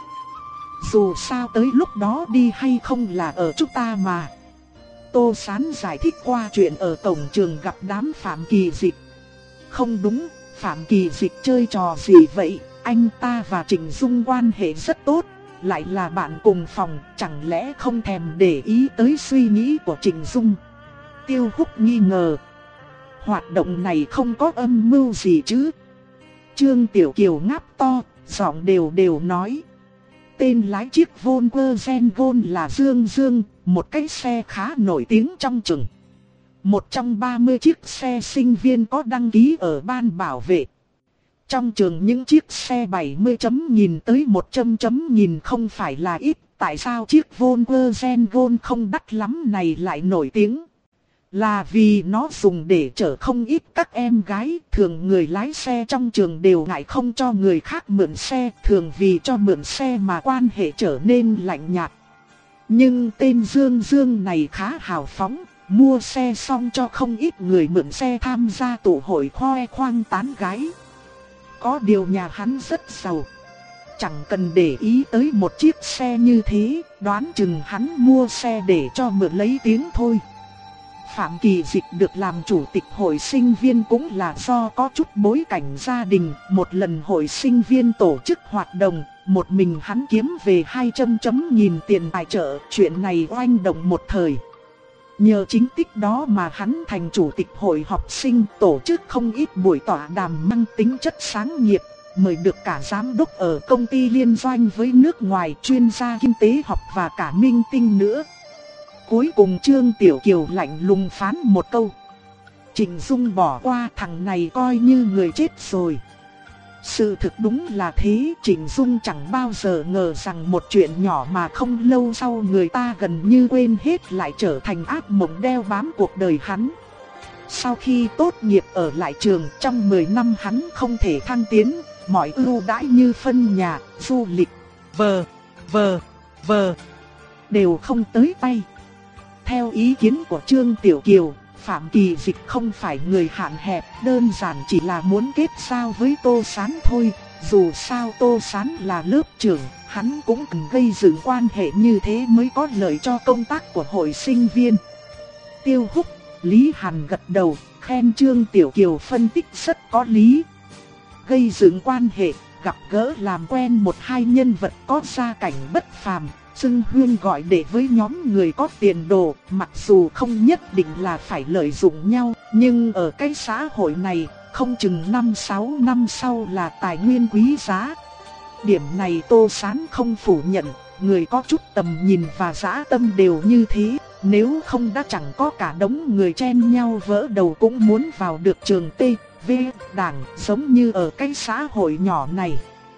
Dù sao tới lúc đó đi hay không là ở chúng ta mà. Tô Sán giải thích qua chuyện ở cổng trường gặp đám Phạm Kỳ Dịch. Không đúng, Phạm Kỳ Dịch chơi trò gì vậy? Anh ta và Trịnh Dung quan hệ rất tốt, lại là bạn cùng phòng, chẳng lẽ không thèm để ý tới suy nghĩ của Trịnh Dung? Tiêu Húc nghi ngờ. Hoạt động này không có âm mưu gì chứ? Trương Tiểu Kiều ngáp to, giọng đều đều nói. Tên lái chiếc Volkswagen Gol là Dương Dương, một cái xe khá nổi tiếng trong trường. Một trong ba mươi chiếc xe sinh viên có đăng ký ở ban bảo vệ. Trong trường những chiếc xe bảy mươi chấm nhìn tới một trăm chấm nhìn không phải là ít. Tại sao chiếc Volkswagen Gol không đắt lắm này lại nổi tiếng? Là vì nó dùng để chở không ít các em gái. Thường người lái xe trong trường đều ngại không cho người khác mượn xe. Thường vì cho mượn xe mà quan hệ trở nên lạnh nhạt. Nhưng tên Dương Dương này khá hào phóng. Mua xe xong cho không ít người mượn xe tham gia tụ hội khoe khoang tán gái. Có điều nhà hắn rất giàu. Chẳng cần để ý tới một chiếc xe như thế, đoán chừng hắn mua xe để cho mượn lấy tiếng thôi. Phạm Kỳ Dịch được làm chủ tịch hội sinh viên cũng là do có chút bối cảnh gia đình. Một lần hội sinh viên tổ chức hoạt động, một mình hắn kiếm về hai trăm chấm nghìn tiền tài trợ. Chuyện này oanh động một thời. Nhờ chính tích đó mà hắn thành chủ tịch hội học sinh, tổ chức không ít buổi tọa đàm mang tính chất sáng nghiệp, mời được cả giám đốc ở công ty liên doanh với nước ngoài, chuyên gia kinh tế học và cả minh tinh nữa. Cuối cùng Trương Tiểu Kiều lạnh lùng phán một câu. Trịnh Dung bỏ qua thằng này coi như người chết rồi. Sự thực đúng là thế, Trịnh Dung chẳng bao giờ ngờ rằng một chuyện nhỏ mà không lâu sau người ta gần như quên hết lại trở thành ác mộng đeo bám cuộc đời hắn. Sau khi tốt nghiệp ở lại trường, trong mười năm hắn không thể thăng tiến, mọi ưu đãi như phân nhà, du lịch, vờ, vờ, vờ, đều không tới tay. Theo ý kiến của Trương Tiểu Kiều, Phạm Kỳ Dịch không phải người hạn hẹp, đơn giản chỉ là muốn kết giao với Tô Sán thôi. Dù sao Tô Sán là lớp trưởng, hắn cũng cần gây dựng quan hệ như thế mới có lợi cho công tác của hội sinh viên. Tiêu Húc, Lý Hàn gật đầu, khen Trương Tiểu Kiều phân tích rất có lý. Gây dựng quan hệ, gặp gỡ làm quen một hai nhân vật có gia cảnh bất phàm, xưng huyên gọi đệ với nhóm người có tiền đồ, mặc dù không nhất định là phải lợi dụng nhau, nhưng ở cái xã hội này, không chừng năm sáu năm sau là tài nguyên quý giá. Điểm này Tô Sán không phủ nhận, người có chút tầm nhìn và dã tâm đều như thế, nếu không đã chẳng có cả đống người chen nhau vỡ đầu cũng muốn vào được trường T, V, đảng, giống như ở cái xã hội nhỏ này.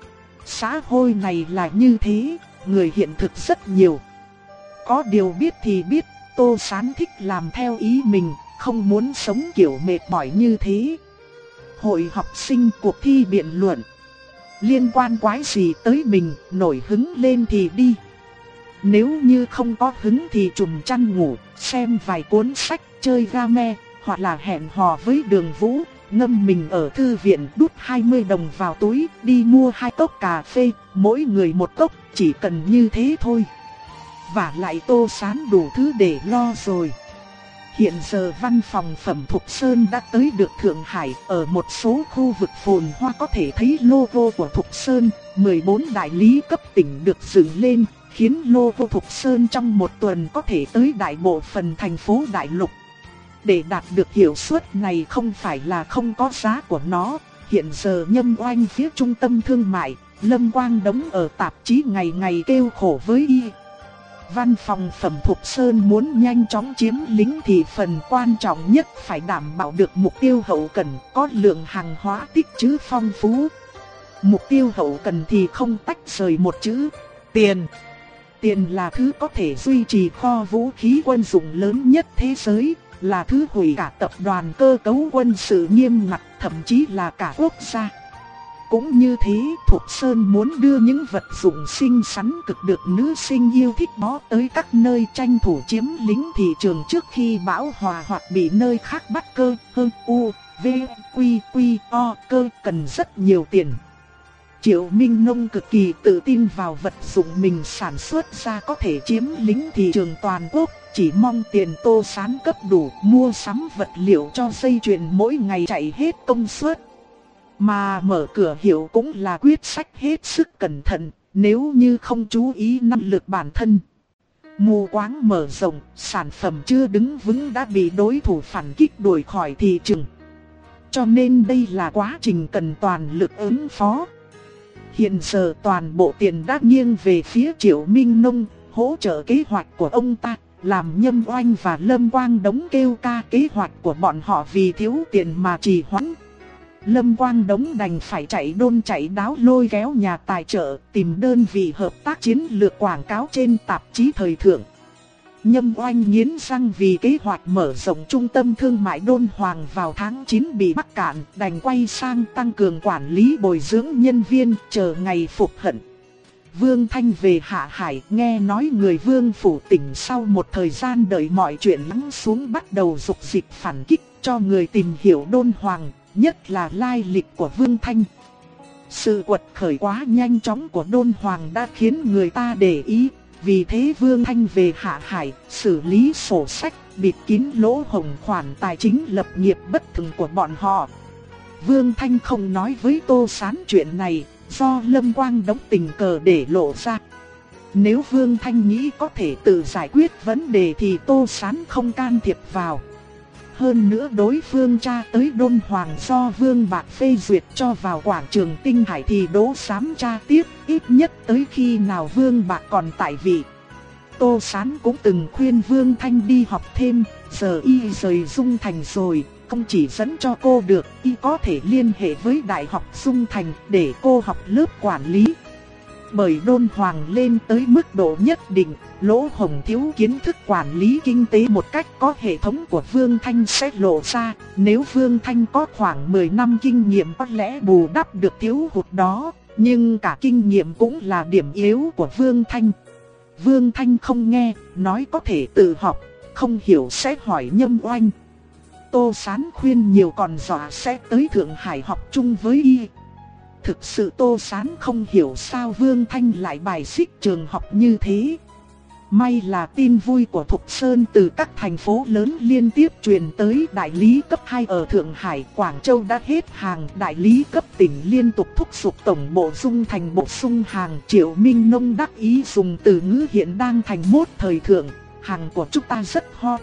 Xã hội này là như thế. Người hiện thực rất nhiều. Có điều biết thì biết, Tô Sán thích làm theo ý mình, không muốn sống kiểu mệt mỏi như thế. Hội học sinh cuộc thi biện luận. Liên quan quái gì tới mình, nổi hứng lên thì đi. Nếu như không có hứng thì trùm chăn ngủ, xem vài cuốn sách, chơi game, hoặc là hẹn hò với Đường Vũ. Ngâm mình ở thư viện, đút hai mươi đồng vào túi, đi mua hai cốc cà phê, mỗi người một cốc, chỉ cần như thế thôi. Và lại Tô Sán đủ thứ để lo rồi. Hiện giờ văn phòng Phẩm Thục Sơn đã tới được Thượng Hải, ở một số khu vực phồn hoa có thể thấy logo của Thục Sơn, mười bốn đại lý cấp tỉnh được dựng lên, khiến logo Thục Sơn trong một tuần có thể tới đại bộ phần thành phố đại lục. Để đạt được hiệu suất này không phải là không có giá của nó. Hiện giờ Nhâm Oanh phía trung tâm thương mại, Lâm Quang Đống ở tạp chí ngày ngày kêu khổ với y. Văn phòng Phẩm Thục Sơn muốn nhanh chóng chiếm lĩnh thì phần quan trọng nhất phải đảm bảo được mục tiêu hậu cần có lượng hàng hóa tích trữ phong phú. Mục tiêu hậu cần thì không tách rời một chữ, tiền. Tiền là thứ có thể duy trì kho vũ khí quân dụng lớn nhất thế giới, là thứ hủy cả tập đoàn cơ cấu quân sự nghiêm ngặt, thậm chí là cả quốc gia. Cũng như thế, Thục Sơn muốn đưa những vật dụng xinh xắn cực được nữ sinh yêu thích đó tới các nơi tranh thủ chiếm lĩnh thị trường trước khi bão hòa hoặc bị nơi khác bắt cơ. Hơn u, v, quy, quy, o, cơ cần rất nhiều tiền. Triệu Minh Nông cực kỳ tự tin vào vật dụng mình sản xuất ra có thể chiếm lĩnh thị trường toàn quốc, chỉ mong tiền Tô Sán cấp đủ mua sắm vật liệu cho dây chuyền mỗi ngày chạy hết công suất. Mà mở cửa hiệu cũng là quyết sách hết sức cẩn thận, nếu như không chú ý năng lực bản thân. Mù quáng mở rộng, sản phẩm chưa đứng vững đã bị đối thủ phản kích đuổi khỏi thị trường. Cho nên đây là quá trình cần toàn lực ứng phó. Hiện giờ toàn bộ tiền đã nghiêng về phía Triệu Minh Nông, hỗ trợ kế hoạch của ông ta, làm Nhâm Oanh và Lâm Quang Đống kêu ca kế hoạch của bọn họ vì thiếu tiền mà trì hoãn. Lâm Quang Đống đành phải chạy đôn chạy đáo lôi kéo nhà tài trợ, tìm đơn vị hợp tác chiến lược quảng cáo trên tạp chí thời thượng. Nhâm Oanh nghiến răng vì kế hoạch mở rộng trung tâm thương mại Đôn Hoàng vào tháng chín bị mắc cạn, đành quay sang tăng cường quản lý bồi dưỡng nhân viên, chờ ngày phục hận. Vương Thanh về Hạ Hải, nghe nói người Vương phủ tỉnh sau một thời gian đợi mọi chuyện lắng xuống bắt đầu dục dịch phản kích, cho người tìm hiểu Đôn Hoàng, nhất là lai lịch của Vương Thanh. Sự quật khởi quá nhanh chóng của Đôn Hoàng đã khiến người ta để ý. Vì thế Vương Thanh về Hạ Hải, xử lý sổ sách, bịt kín lỗ hổng khoản tài chính lập nghiệp bất thường của bọn họ. Vương Thanh không nói với Tô Sán chuyện này, do Lâm Quang Đống tình cờ để lộ ra. Nếu Vương Thanh nghĩ có thể tự giải quyết vấn đề thì Tô Sán không can thiệp vào. Hơn nữa đối phương tra tới Đôn Hoàng do Vương Bạc phê duyệt cho vào quảng trường Tinh Hải thì đố dám tra tiếp, ít nhất tới khi nào Vương Bạc còn tại vị. Tô Sán cũng từng khuyên Vương Thanh đi học thêm, giờ y rời Dung Thành rồi, không chỉ dẫn cho cô được, y có thể liên hệ với Đại học Dung Thành để cô học lớp quản lý. Bởi Đôn Hoàng lên tới mức độ nhất định, lỗ hổng thiếu kiến thức quản lý kinh tế một cách có hệ thống của Vương Thanh sẽ lộ ra. Nếu Vương Thanh có khoảng mười năm kinh nghiệm có lẽ bù đắp được thiếu hụt đó, nhưng cả kinh nghiệm cũng là điểm yếu của Vương Thanh. Vương Thanh không nghe, nói có thể tự học, không hiểu sẽ hỏi Nhâm Oanh. Tô Sán khuyên nhiều còn dọa sẽ tới Thượng Hải học chung với y. Thực sự Tô Sán không hiểu sao Vương Thanh lại bài xích trường học như thế. May là tin vui của Thục Sơn từ các thành phố lớn liên tiếp truyền tới đại lý cấp hai ở Thượng Hải, Quảng Châu đã hết hàng, đại lý cấp tỉnh liên tục thúc giục tổng bộ Dung Thành bổ sung hàng. Triệu Minh Nông đắc ý dùng từ ngữ hiện đang thành mốt thời thượng, hàng của chúng ta rất hot.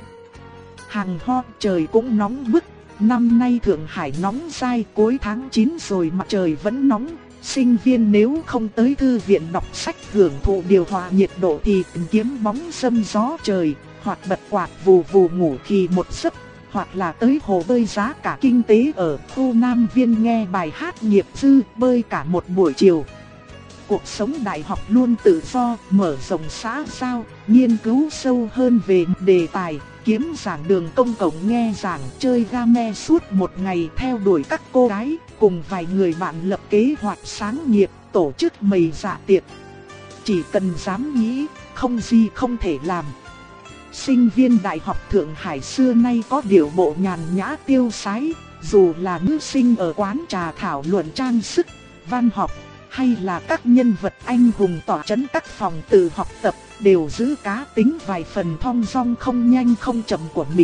Hàng hot, trời cũng nóng bức. Năm nay Thượng Hải nóng dai, cuối tháng chín rồi mà trời vẫn nóng. Sinh viên nếu không tới thư viện đọc sách hưởng thụ điều hòa nhiệt độ thì tìm kiếm bóng râm gió trời, hoặc bật quạt vù vù ngủ khi một giấc, hoặc là tới hồ bơi giá cả kinh tế ở khu Nam Viên nghe bài hát nghiệp dư bơi cả một buổi chiều. Cuộc sống đại học luôn tự do, mở rộng xã giao, nghiên cứu sâu hơn về đề tài, kiếm giảng đường công cộng nghe giảng, chơi game suốt một ngày theo đuổi các cô gái, cùng vài người bạn lập kế hoạch sáng nghiệp, tổ chức mầy dạ tiệc. Chỉ cần dám nghĩ, không gì không thể làm. Sinh viên đại học Thượng Hải xưa nay có điệu bộ nhàn nhã tiêu sái, dù là nữ sinh ở quán trà thảo luận trang sức, văn học, hay là các nhân vật anh hùng tỏa chấn các phòng tự học tập, đều giữ cá tính vài phần thong dong không nhanh không chậm của mình.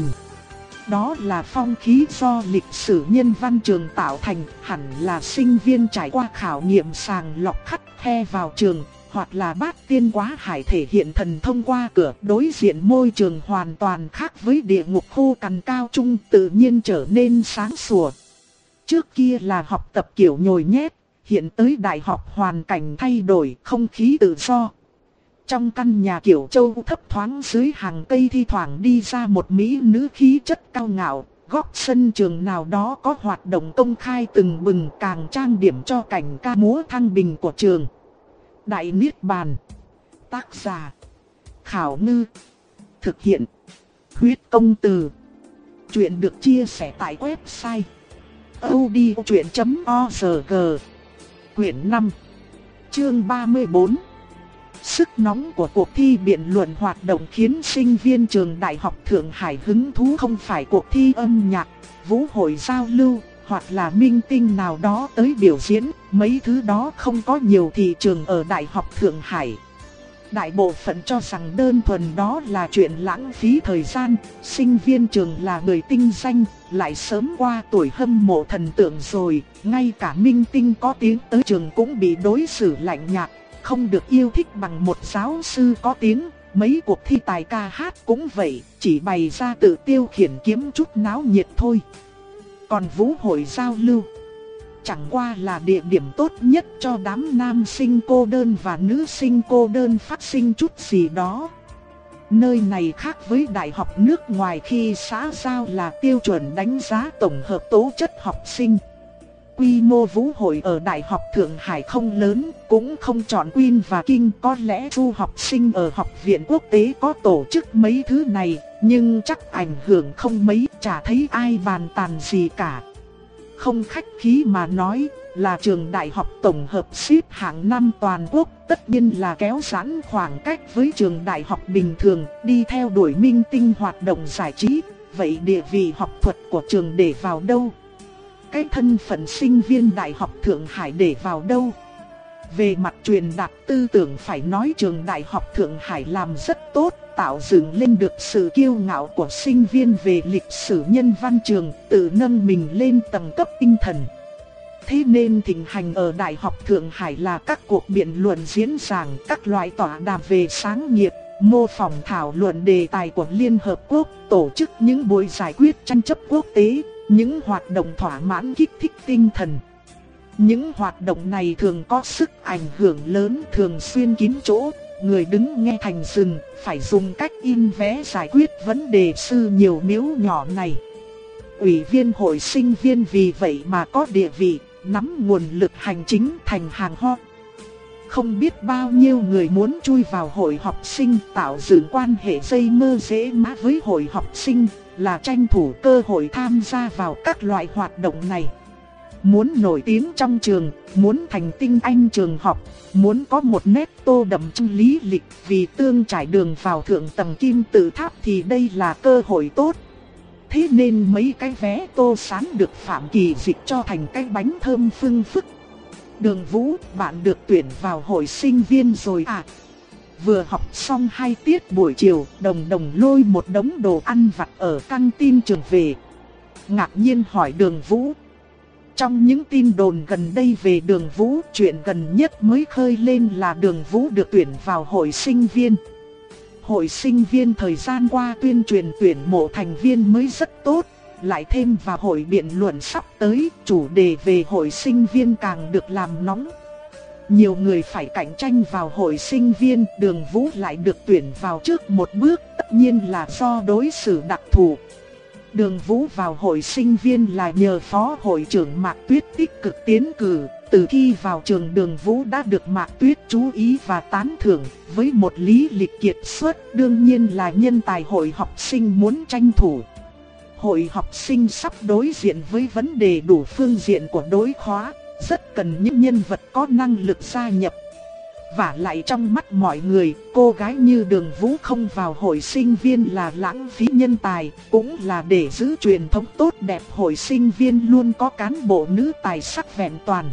Đó là phong khí do lịch sử nhân văn trường tạo thành, hẳn là sinh viên trải qua khảo nghiệm sàng lọc khắt khe vào trường, hoặc là bát tiên quá hải thể hiện thần thông qua cửa, đối diện môi trường hoàn toàn khác với địa ngục khô cằn cao trung, tự nhiên trở nên sáng sủa. Trước kia là học tập kiểu nhồi nhét, hiện tới đại học hoàn cảnh thay đổi, không khí tự do. Trong căn nhà kiểu châu thấp thoáng dưới hàng cây thi thoảng đi ra một mỹ nữ khí chất cao ngạo. Góc sân trường nào đó có hoạt động công khai từng bừng càng trang điểm cho cảnh ca múa thăng bình của trường. Đại Niết Bàn. Tác giả Khảo Ngư. Thực hiện Huyết Công Từ. Chuyện được chia sẻ tại website audiochuyện chấm org. Quyển năm, chương ba mươi bốn. Sức nóng của cuộc thi biện luận hoạt động khiến sinh viên trường Đại học Thượng Hải hứng thú không phải cuộc thi âm nhạc, vũ hội giao lưu, hoặc là minh tinh nào đó tới biểu diễn, mấy thứ đó không có nhiều thị trường ở Đại học Thượng Hải. Đại bộ phận cho rằng đơn thuần đó là chuyện lãng phí thời gian, sinh viên trường là người tinh danh, lại sớm qua tuổi hâm mộ thần tượng rồi, ngay cả minh tinh có tiếng tới trường cũng bị đối xử lạnh nhạt, không được yêu thích bằng một giáo sư có tiếng. Mấy cuộc thi tài ca hát cũng vậy, chỉ bày ra tự tiêu khiển kiếm chút náo nhiệt thôi. Còn vũ hội giao lưu chẳng qua là địa điểm tốt nhất cho đám nam sinh cô đơn và nữ sinh cô đơn phát sinh chút gì đó. Nơi này khác với đại học nước ngoài khi xã giao là tiêu chuẩn đánh giá tổng hợp tố chất học sinh. Quy mô vũ hội ở Đại học Thượng Hải không lớn, cũng không chọn Queen và King. Có lẽ du học sinh ở học viện quốc tế có tổ chức mấy thứ này, nhưng chắc ảnh hưởng không mấy, chả thấy ai bàn tán gì cả. Không khách khí mà nói, là trường đại học tổng hợp xếp hạng năm toàn quốc, tất nhiên là kéo giãn khoảng cách với trường đại học bình thường, đi theo đuổi minh tinh hoạt động giải trí. Vậy địa vị học thuật của trường để vào đâu? Cái thân phận sinh viên Đại học Thượng Hải để vào đâu? Về mặt truyền đạt tư tưởng phải nói trường Đại học Thượng Hải làm rất tốt, tạo dựng lên được sự kiêu ngạo của sinh viên về lịch sử nhân văn trường, tự nâng mình lên tầng cấp tinh thần. Thế nên thịnh hành ở Đại học Thượng Hải là các cuộc biện luận diễn giảng, các loại tọa đàm về sáng nghiệp, mô phỏng thảo luận đề tài của Liên Hợp Quốc, tổ chức những buổi giải quyết tranh chấp quốc tế, những hoạt động thỏa mãn kích thích tinh thần. Những hoạt động này thường có sức ảnh hưởng lớn, thường xuyên kín chỗ, người đứng nghe thành rừng, phải dùng cách in vé giải quyết vấn đề sư nhiều miếu nhỏ này. Ủy viên hội sinh viên vì vậy mà có địa vị, nắm nguồn lực hành chính thành hàng hot. Không biết bao nhiêu người muốn chui vào hội học sinh, tạo dựng quan hệ dây mơ dễ má với hội học sinh, là tranh thủ cơ hội tham gia vào các loại hoạt động này. Muốn nổi tiếng trong trường, muốn thành tinh anh trường học, muốn có một nét tô đậm trong lý lịch vì tương trải đường vào thượng tầng kim tự tháp thì đây là cơ hội tốt. Thế nên mấy cái vé tô sán được Phạm Kỳ dịch cho thành cái bánh thơm phưng phức. Đường Vũ, bạn được tuyển vào hội sinh viên rồi à? Vừa học xong hai tiết buổi chiều, Đồng Đồng lôi một đống đồ ăn vặt ở căng tin trường về. Ngạc nhiên hỏi Đường Vũ. Trong những tin đồn gần đây về Đường Vũ, chuyện gần nhất mới khơi lên là Đường Vũ được tuyển vào hội sinh viên. Hội sinh viên thời gian qua tuyên truyền tuyển mộ thành viên mới rất tốt, lại thêm vào hội biện luận sắp tới, chủ đề về hội sinh viên càng được làm nóng. Nhiều người phải cạnh tranh vào hội sinh viên, Đường Vũ lại được tuyển vào trước một bước, tất nhiên là do đối xử đặc thù. Đường Vũ vào hội sinh viên là nhờ phó hội trưởng Mạc Tuyết tích cực tiến cử. Từ khi vào trường, Đường Vũ đã được Mạc Tuyết chú ý và tán thưởng, với một lý lịch kiệt xuất, đương nhiên là nhân tài hội học sinh muốn tranh thủ. Hội học sinh sắp đối diện với vấn đề đủ phương diện của đối khóa, rất cần những nhân vật có năng lực gia nhập. Và lại trong mắt mọi người, cô gái như Đường Vũ không vào hội sinh viên là lãng phí nhân tài, cũng là để giữ truyền thống tốt đẹp hội sinh viên luôn có cán bộ nữ tài sắc vẹn toàn.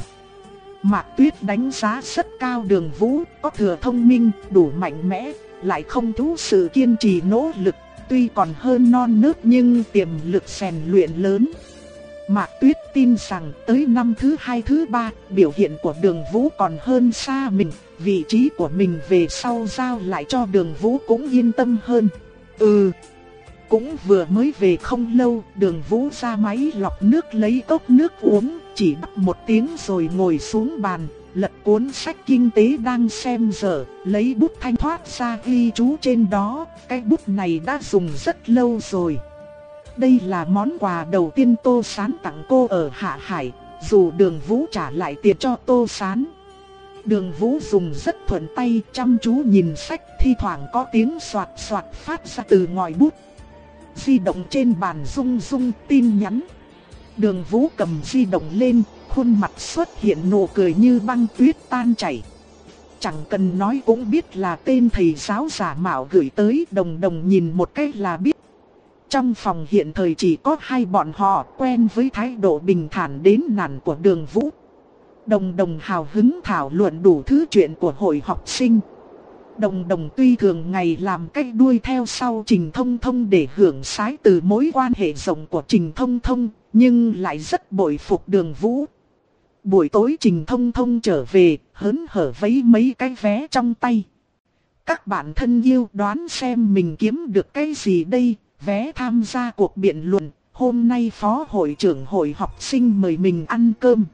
Mạc Tuyết đánh giá rất cao Đường Vũ, có thừa thông minh, đủ mạnh mẽ, lại không thiếu sự kiên trì nỗ lực, tuy còn hơn non nớt nhưng tiềm lực rèn luyện lớn. Mạc Tuyết tin rằng tới năm thứ hai thứ ba, biểu hiện của Đường Vũ còn hơn xa mình, vị trí của mình về sau giao lại cho Đường Vũ cũng yên tâm hơn. Ừ, cũng vừa mới về không lâu, Đường Vũ ra máy lọc nước lấy cốc nước uống, chỉ đắp một tiếng rồi ngồi xuống bàn, lật cuốn sách kinh tế đang xem dở, lấy bút thanh thoát ra ghi chú trên đó, cái bút này đã dùng rất lâu rồi. Đây là món quà đầu tiên Tô Sán tặng cô ở Hạ Hải, dù Đường Vũ trả lại tiền cho Tô Sán. Đường Vũ dùng rất thuận tay, chăm chú nhìn sách, thi thoảng có tiếng soạt soạt phát ra từ ngòi bút. Di động trên bàn rung rung tin nhắn. Đường Vũ cầm di động lên, khuôn mặt xuất hiện nụ cười như băng tuyết tan chảy. Chẳng cần nói cũng biết là tên thầy giáo giả mạo gửi tới, Đồng Đồng nhìn một cái là biết. Trong phòng hiện thời chỉ có hai bọn họ, quen với thái độ bình thản đến nản của Đường Vũ. Đồng Đồng hào hứng thảo luận đủ thứ chuyện của hội học sinh. Đồng Đồng tuy thường ngày làm cách đuôi theo sau Trình Thông Thông để hưởng sái từ mối quan hệ rộng của Trình Thông Thông, nhưng lại rất bội phục Đường Vũ. Buổi tối Trình Thông Thông trở về, hớn hở vấy mấy cái vé trong tay. Các bạn thân yêu đoán xem mình kiếm được cái gì đây? Vé tham gia cuộc biện luận, hôm nay phó hội trưởng hội học sinh mời mình ăn cơm.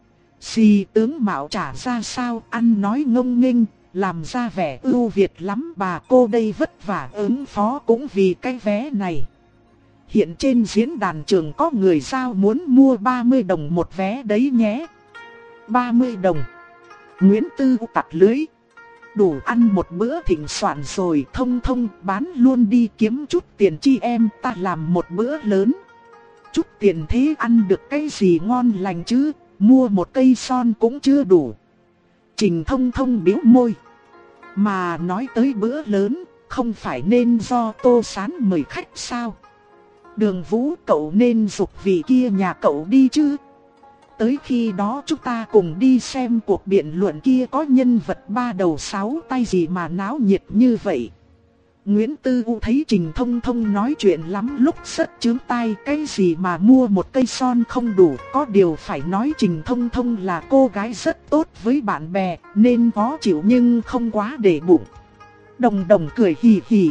Xì tướng Mạo trả ra sao, ăn nói ngông nghênh, làm ra vẻ ưu việt lắm, bà cô đây vất vả ứng phó cũng vì cái vé này. Hiện trên diễn đàn trường có người giao muốn mua ba mươi đồng một vé đấy nhé. ba mươi đồng. Nguyễn Tư tặc lưới. Đủ ăn một bữa thịnh soạn rồi, Thông Thông bán luôn đi kiếm chút tiền chi em, ta làm một bữa lớn. Chút tiền thế ăn được cái gì ngon lành chứ, mua một cây son cũng chưa đủ. Trình Thông Thông bĩu môi. Mà nói tới bữa lớn, không phải nên do Tô Sán mời khách sao? Đường Vũ, cậu nên giục vị kia nhà cậu đi chứ. Tới khi đó chúng ta cùng đi xem cuộc biện luận kia có nhân vật ba đầu sáu tay gì mà náo nhiệt như vậy. Nguyễn Tư U thấy Trình Thông Thông nói chuyện lắm lúc rất chướng tai, cái gì mà mua một cây son không đủ, có điều phải nói Trình Thông Thông là cô gái rất tốt với bạn bè, nên khó chịu nhưng không quá để bụng. Đồng Đồng cười hì hì.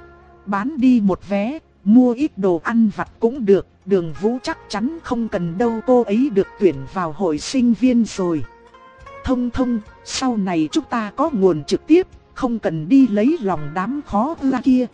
Bán đi một vé, mua ít đồ ăn vặt cũng được, Đường Vũ chắc chắn không cần đâu, cô ấy được tuyển vào hội sinh viên rồi. Thông Thông, sau này chúng ta có nguồn trực tiếp, không cần đi lấy lòng đám khó ưa kia.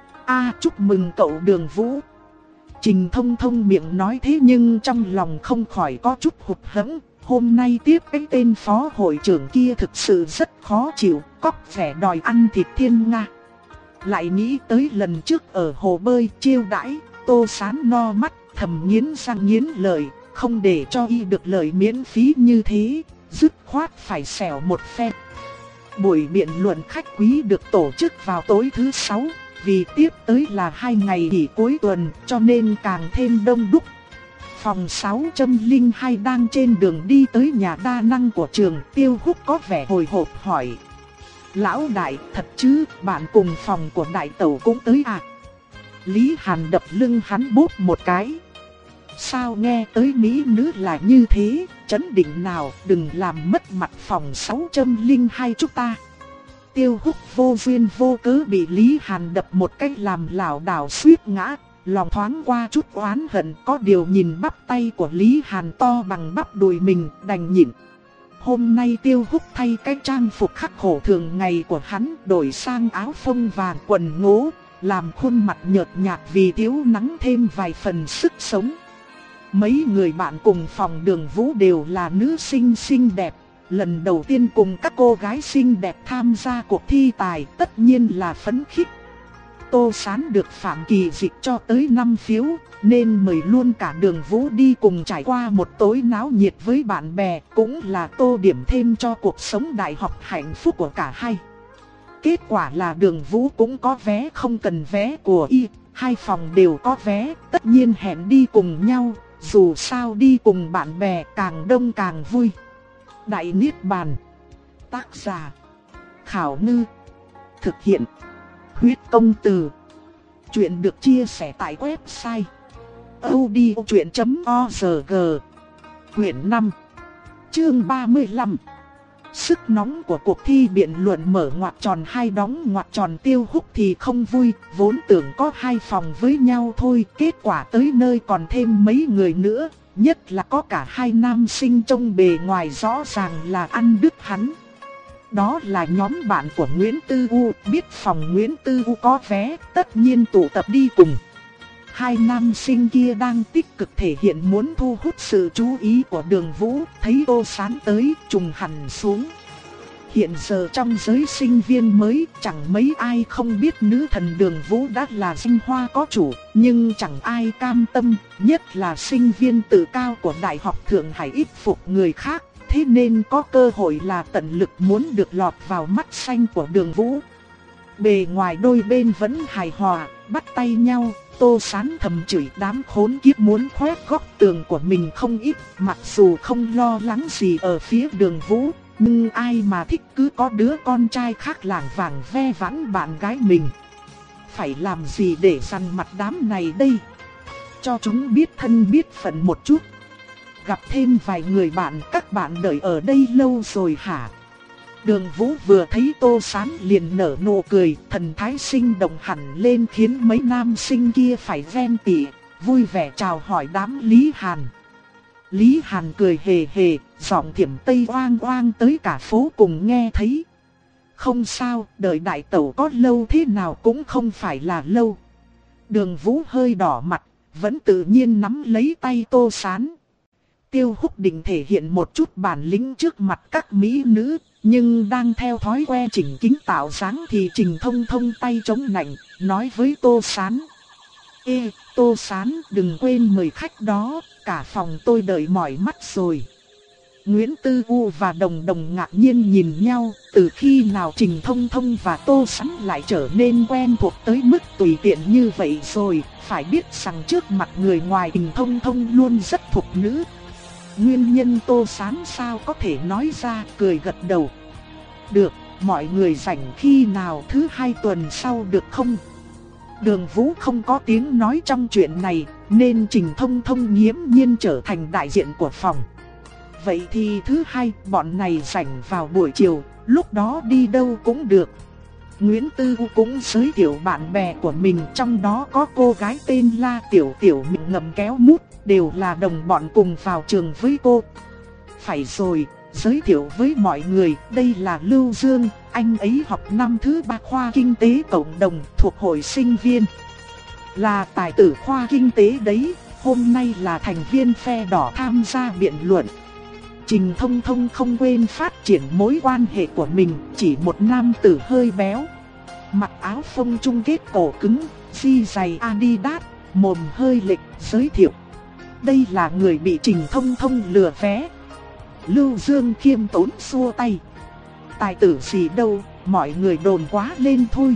A, chúc mừng cậu Đường Vũ. Trình Thông Thông miệng nói thế nhưng trong lòng không khỏi có chút hụt hẫng. Hôm nay tiếp cái tên phó hội trưởng kia thực sự rất khó chịu, cóc vẻ đòi ăn thịt thiên nga. Lại nghĩ tới lần trước ở hồ bơi chiêu đãi, Tô Sán no mắt, thầm nghiến răng nghiến lợi, không để cho y được lời miễn phí như thế, dứt khoát phải xẻo một phen. Buổi biện luận khách quý được tổ chức vào tối thứ sáu, vì tiếp tới là hai ngày nghỉ cuối tuần cho nên càng thêm đông đúc. Phòng sáu không hai đang trên đường đi tới nhà đa năng của trường, Tiêu Húc có vẻ hồi hộp hỏi. Lão đại, thật chứ, bạn cùng phòng của đại tẩu cũng tới à? Lý Hàn đập lưng hắn bốp một cái. Sao nghe tới mỹ nữ là như thế, chấn định nào, đừng làm mất mặt phòng sáu không hai chúng ta. Tiêu Húc vô duyên vô cớ bị Lý Hàn đập một cái làm lảo đảo suýt ngã, lòng thoáng qua chút oán hận, có điều nhìn bắp tay của Lý Hàn to bằng bắp đùi mình, đành nhịn. Hôm nay Tiêu Húc thay cái trang phục khắc khổ thường ngày của hắn, đổi sang áo phông vàng quần ngố, làm khuôn mặt nhợt nhạt vì thiếu nắng thêm vài phần sức sống. Mấy người bạn cùng phòng Đường Vũ đều là nữ sinh xinh đẹp, lần đầu tiên cùng các cô gái xinh đẹp tham gia cuộc thi tài, tất nhiên là phấn khích. Tô Sán được Phạm Kỳ Dịch cho tới năm phiếu, nên mời luôn cả Đường Vũ đi cùng trải qua một tối náo nhiệt với bạn bè, cũng là tô điểm thêm cho cuộc sống đại học hạnh phúc của cả hai. Kết quả là Đường Vũ cũng có vé, không cần vé của y, hai phòng đều có vé, tất nhiên hẹn đi cùng nhau, dù sao đi cùng bạn bè càng đông càng vui. Đại Niết Bàn. Tác giả Khảo Ngư. Thực hiện Huyết Công Từ. Chuyện được chia sẻ tại website audiochuyện chấm org. Quyển năm, chương ba mươi lăm. Sức nóng của cuộc thi biện luận mở ngoặc tròn hai đóng ngoặc tròn. Tiêu Húc thì không vui, vốn tưởng có hai phòng với nhau thôi, kết quả tới nơi còn thêm mấy người nữa, nhất là có cả hai nam sinh trông bề ngoài rõ ràng là ăn đứt hắn. Đó là nhóm bạn của Nguyễn Tư U, biết phòng Nguyễn Tư U có vé, tất nhiên tụ tập đi cùng. Hai nam sinh kia đang tích cực thể hiện muốn thu hút sự chú ý của Đường Vũ, thấy Tô Sán tới, trùng hẳn xuống. Hiện giờ trong giới sinh viên mới chẳng mấy ai không biết nữ thần Đường Vũ đã là danh hoa có chủ, nhưng chẳng ai cam tâm, nhất là sinh viên tự cao của Đại học Thượng Hải ít phục người khác, thế nên có cơ hội là tận lực muốn được lọt vào mắt xanh của Đường Vũ. Bề ngoài đôi bên vẫn hài hòa, bắt tay nhau, Tô Sán thầm chửi đám khốn kiếp muốn khoét góc tường của mình không ít, mặc dù không lo lắng gì ở phía Đường Vũ. Nhưng ai mà thích cứ có đứa con trai khác lảng vảng ve vãn bạn gái mình. Phải làm gì để dằn mặt đám này đây? Cho chúng biết thân biết phận một chút. Gặp thêm vài người bạn, các bạn đợi ở đây lâu rồi hả? Đường Vũ vừa thấy Tô Sán liền nở nụ cười, thần thái sinh động hẳn lên khiến mấy nam sinh kia phải ghen tị, vui vẻ chào hỏi đám Lý Hàn. Lý Hàn cười hề hề, giọng thiểm tây oang oang tới cả phố cùng nghe thấy. Không sao, đợi đại tẩu có lâu thế nào cũng không phải là lâu. Đường Vũ hơi đỏ mặt, vẫn tự nhiên nắm lấy tay Tô Sán. Tiêu Húc định thể hiện một chút bản lĩnh trước mặt các mỹ nữ, nhưng đang theo thói quen chỉnh kính tạo dáng thì Trình Thông Thông tay chống nạnh, nói với Tô Sán. Ê, Tô Sán, đừng quên mời khách đó, cả phòng tôi đợi mỏi mắt rồi. Nguyễn Tư U và Đồng Đồng ngạc nhiên nhìn nhau, từ khi nào Trình Thông Thông và Tô Sán lại trở nên quen thuộc tới mức tùy tiện như vậy rồi, phải biết rằng trước mặt người ngoài Trình Thông Thông luôn rất thục nữ. Nguyên nhân Tô Sán sao có thể nói ra, cười gật đầu. Được, mọi người rảnh khi nào thứ hai tuần sau được không? Đường Vũ không có tiếng nói trong chuyện này, nên Trình Thông Thông nghiễm nhiên trở thành đại diện của phòng. Vậy thì thứ hai, bọn này rảnh vào buổi chiều, lúc đó đi đâu cũng được. Nguyễn Tư U cũng giới thiệu bạn bè của mình, trong đó có cô gái tên La Tiểu Tiểu miệng ngậm kéo mút, đều là đồng bọn cùng vào trường với cô. Phải rồi, giới thiệu với mọi người, đây là Lưu Dương, anh ấy học năm thứ ba khoa kinh tế cộng đồng thuộc hội sinh viên. Là tài tử khoa kinh tế đấy, hôm nay là thành viên phe đỏ tham gia biện luận. Trình Thông Thông không quên phát triển mối quan hệ của mình, chỉ một nam tử hơi béo. Mặc áo phông trung kết cổ cứng, di giày Adidas, mồm hơi lệch, giới thiệu. Đây là người bị Trình Thông Thông lừa vé. Lưu Dương khiêm tốn xua tay. Tài tử gì đâu, mọi người đồn quá lên thôi.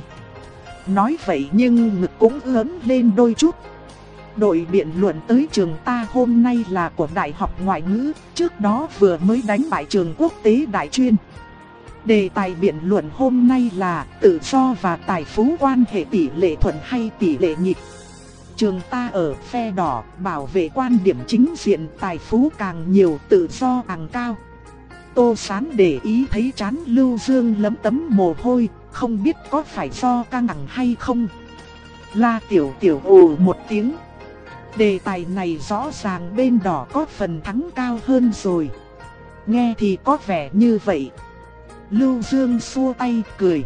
Nói vậy nhưng ngực cũng ướn lên đôi chút. Đội biện luận tới trường ta hôm nay là của Đại học Ngoại ngữ, trước đó vừa mới đánh bại trường quốc tế Đại chuyên. Đề tài biện luận hôm nay là tự do và tài phú quan hệ tỷ lệ thuận hay tỷ lệ nghịch. Trường ta ở phe đỏ, bảo vệ quan điểm chính diện, tài phú càng nhiều tự do càng cao. Tô Sán để ý thấy trán Lưu Dương lấm tấm mồ hôi, không biết có phải do căng thẳng hay không. La Tiểu Tiểu ồ một tiếng. Đề tài này rõ ràng bên đỏ có phần thắng cao hơn rồi. Nghe thì có vẻ như vậy. Lưu Dương xua tay cười.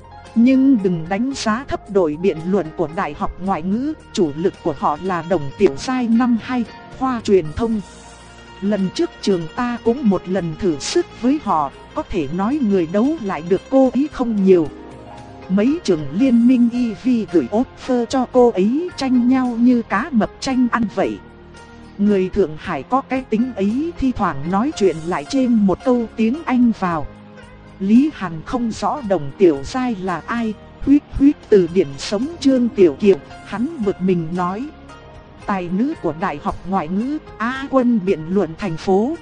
Nhưng đừng đánh giá thấp đội biện luận của Đại học Ngoại ngữ, chủ lực của họ là Đồng Tiểu Giai năm hai, khoa truyền thông. Lần trước trường ta cũng một lần thử sức với họ, có thể nói người đấu lại được cô ấy không nhiều. Mấy trường liên minh i vê gửi offer cho cô ấy tranh nhau như cá mập tranh ăn vậy. Người Thượng Hải có cái tính ấy, thi thoảng nói chuyện lại chêm một câu tiếng Anh vào. Lý Hàn không rõ Đồng Tiểu Giai là ai, huyết huyết từ điển sống Trương Tiểu Kiều, hắn bực mình nói. Tài nữ của Đại học Ngoại ngữ, Á quân biện luận thành phố.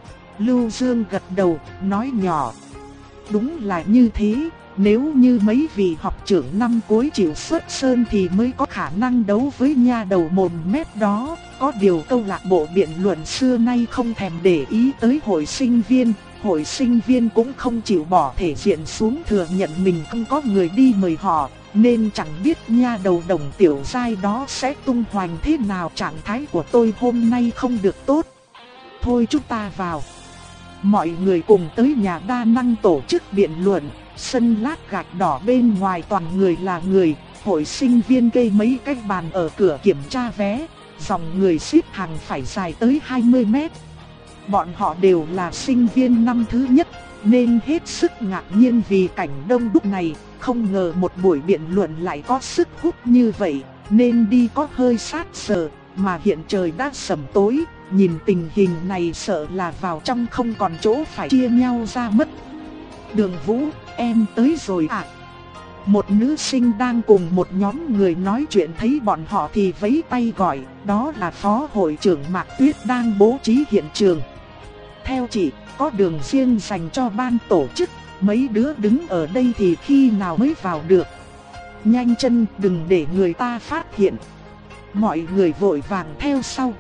Lưu Dương gật đầu, nói nhỏ. Đúng là như thế, nếu như mấy vị học trưởng năm cuối chịu xuất sơn thì mới có khả năng đấu với nha đầu mồm mép đó. Có điều câu lạc bộ biện luận xưa nay không thèm để ý tới hội sinh viên. Hội sinh viên cũng không chịu bỏ thể diện xuống thừa nhận mình không có người đi mời họ, nên chẳng biết nha đầu Đồng Tiểu Giai đó sẽ tung hoành thế nào. Trạng thái của tôi hôm nay không được tốt. Thôi chúng ta vào. Mọi người cùng tới nhà đa năng tổ chức biện luận. Sân lát gạch đỏ bên ngoài toàn người là người. Hội sinh viên kê mấy cái bàn ở cửa kiểm tra vé. Dòng người xếp hàng phải dài tới hai mươi mét. Bọn họ đều là sinh viên năm thứ nhất, nên hết sức ngạc nhiên vì cảnh đông đúc này. Không ngờ một buổi biện luận lại có sức hút như vậy, nên đi có hơi sát giờ. Mà hiện trời đã sẩm tối, nhìn tình hình này sợ là vào trong không còn chỗ phải chia nhau ra mất. Đường Vũ, em tới rồi à? Một nữ sinh đang cùng một nhóm người nói chuyện thấy bọn họ thì vẫy tay gọi, đó là Phó Hội trưởng Mạc Tuyết đang bố trí hiện trường. Theo chị, có đường riêng dành cho ban tổ chức, mấy đứa đứng ở đây thì khi nào mới vào được. Nhanh chân, đừng để người ta phát hiện. Mọi người vội vàng theo sau.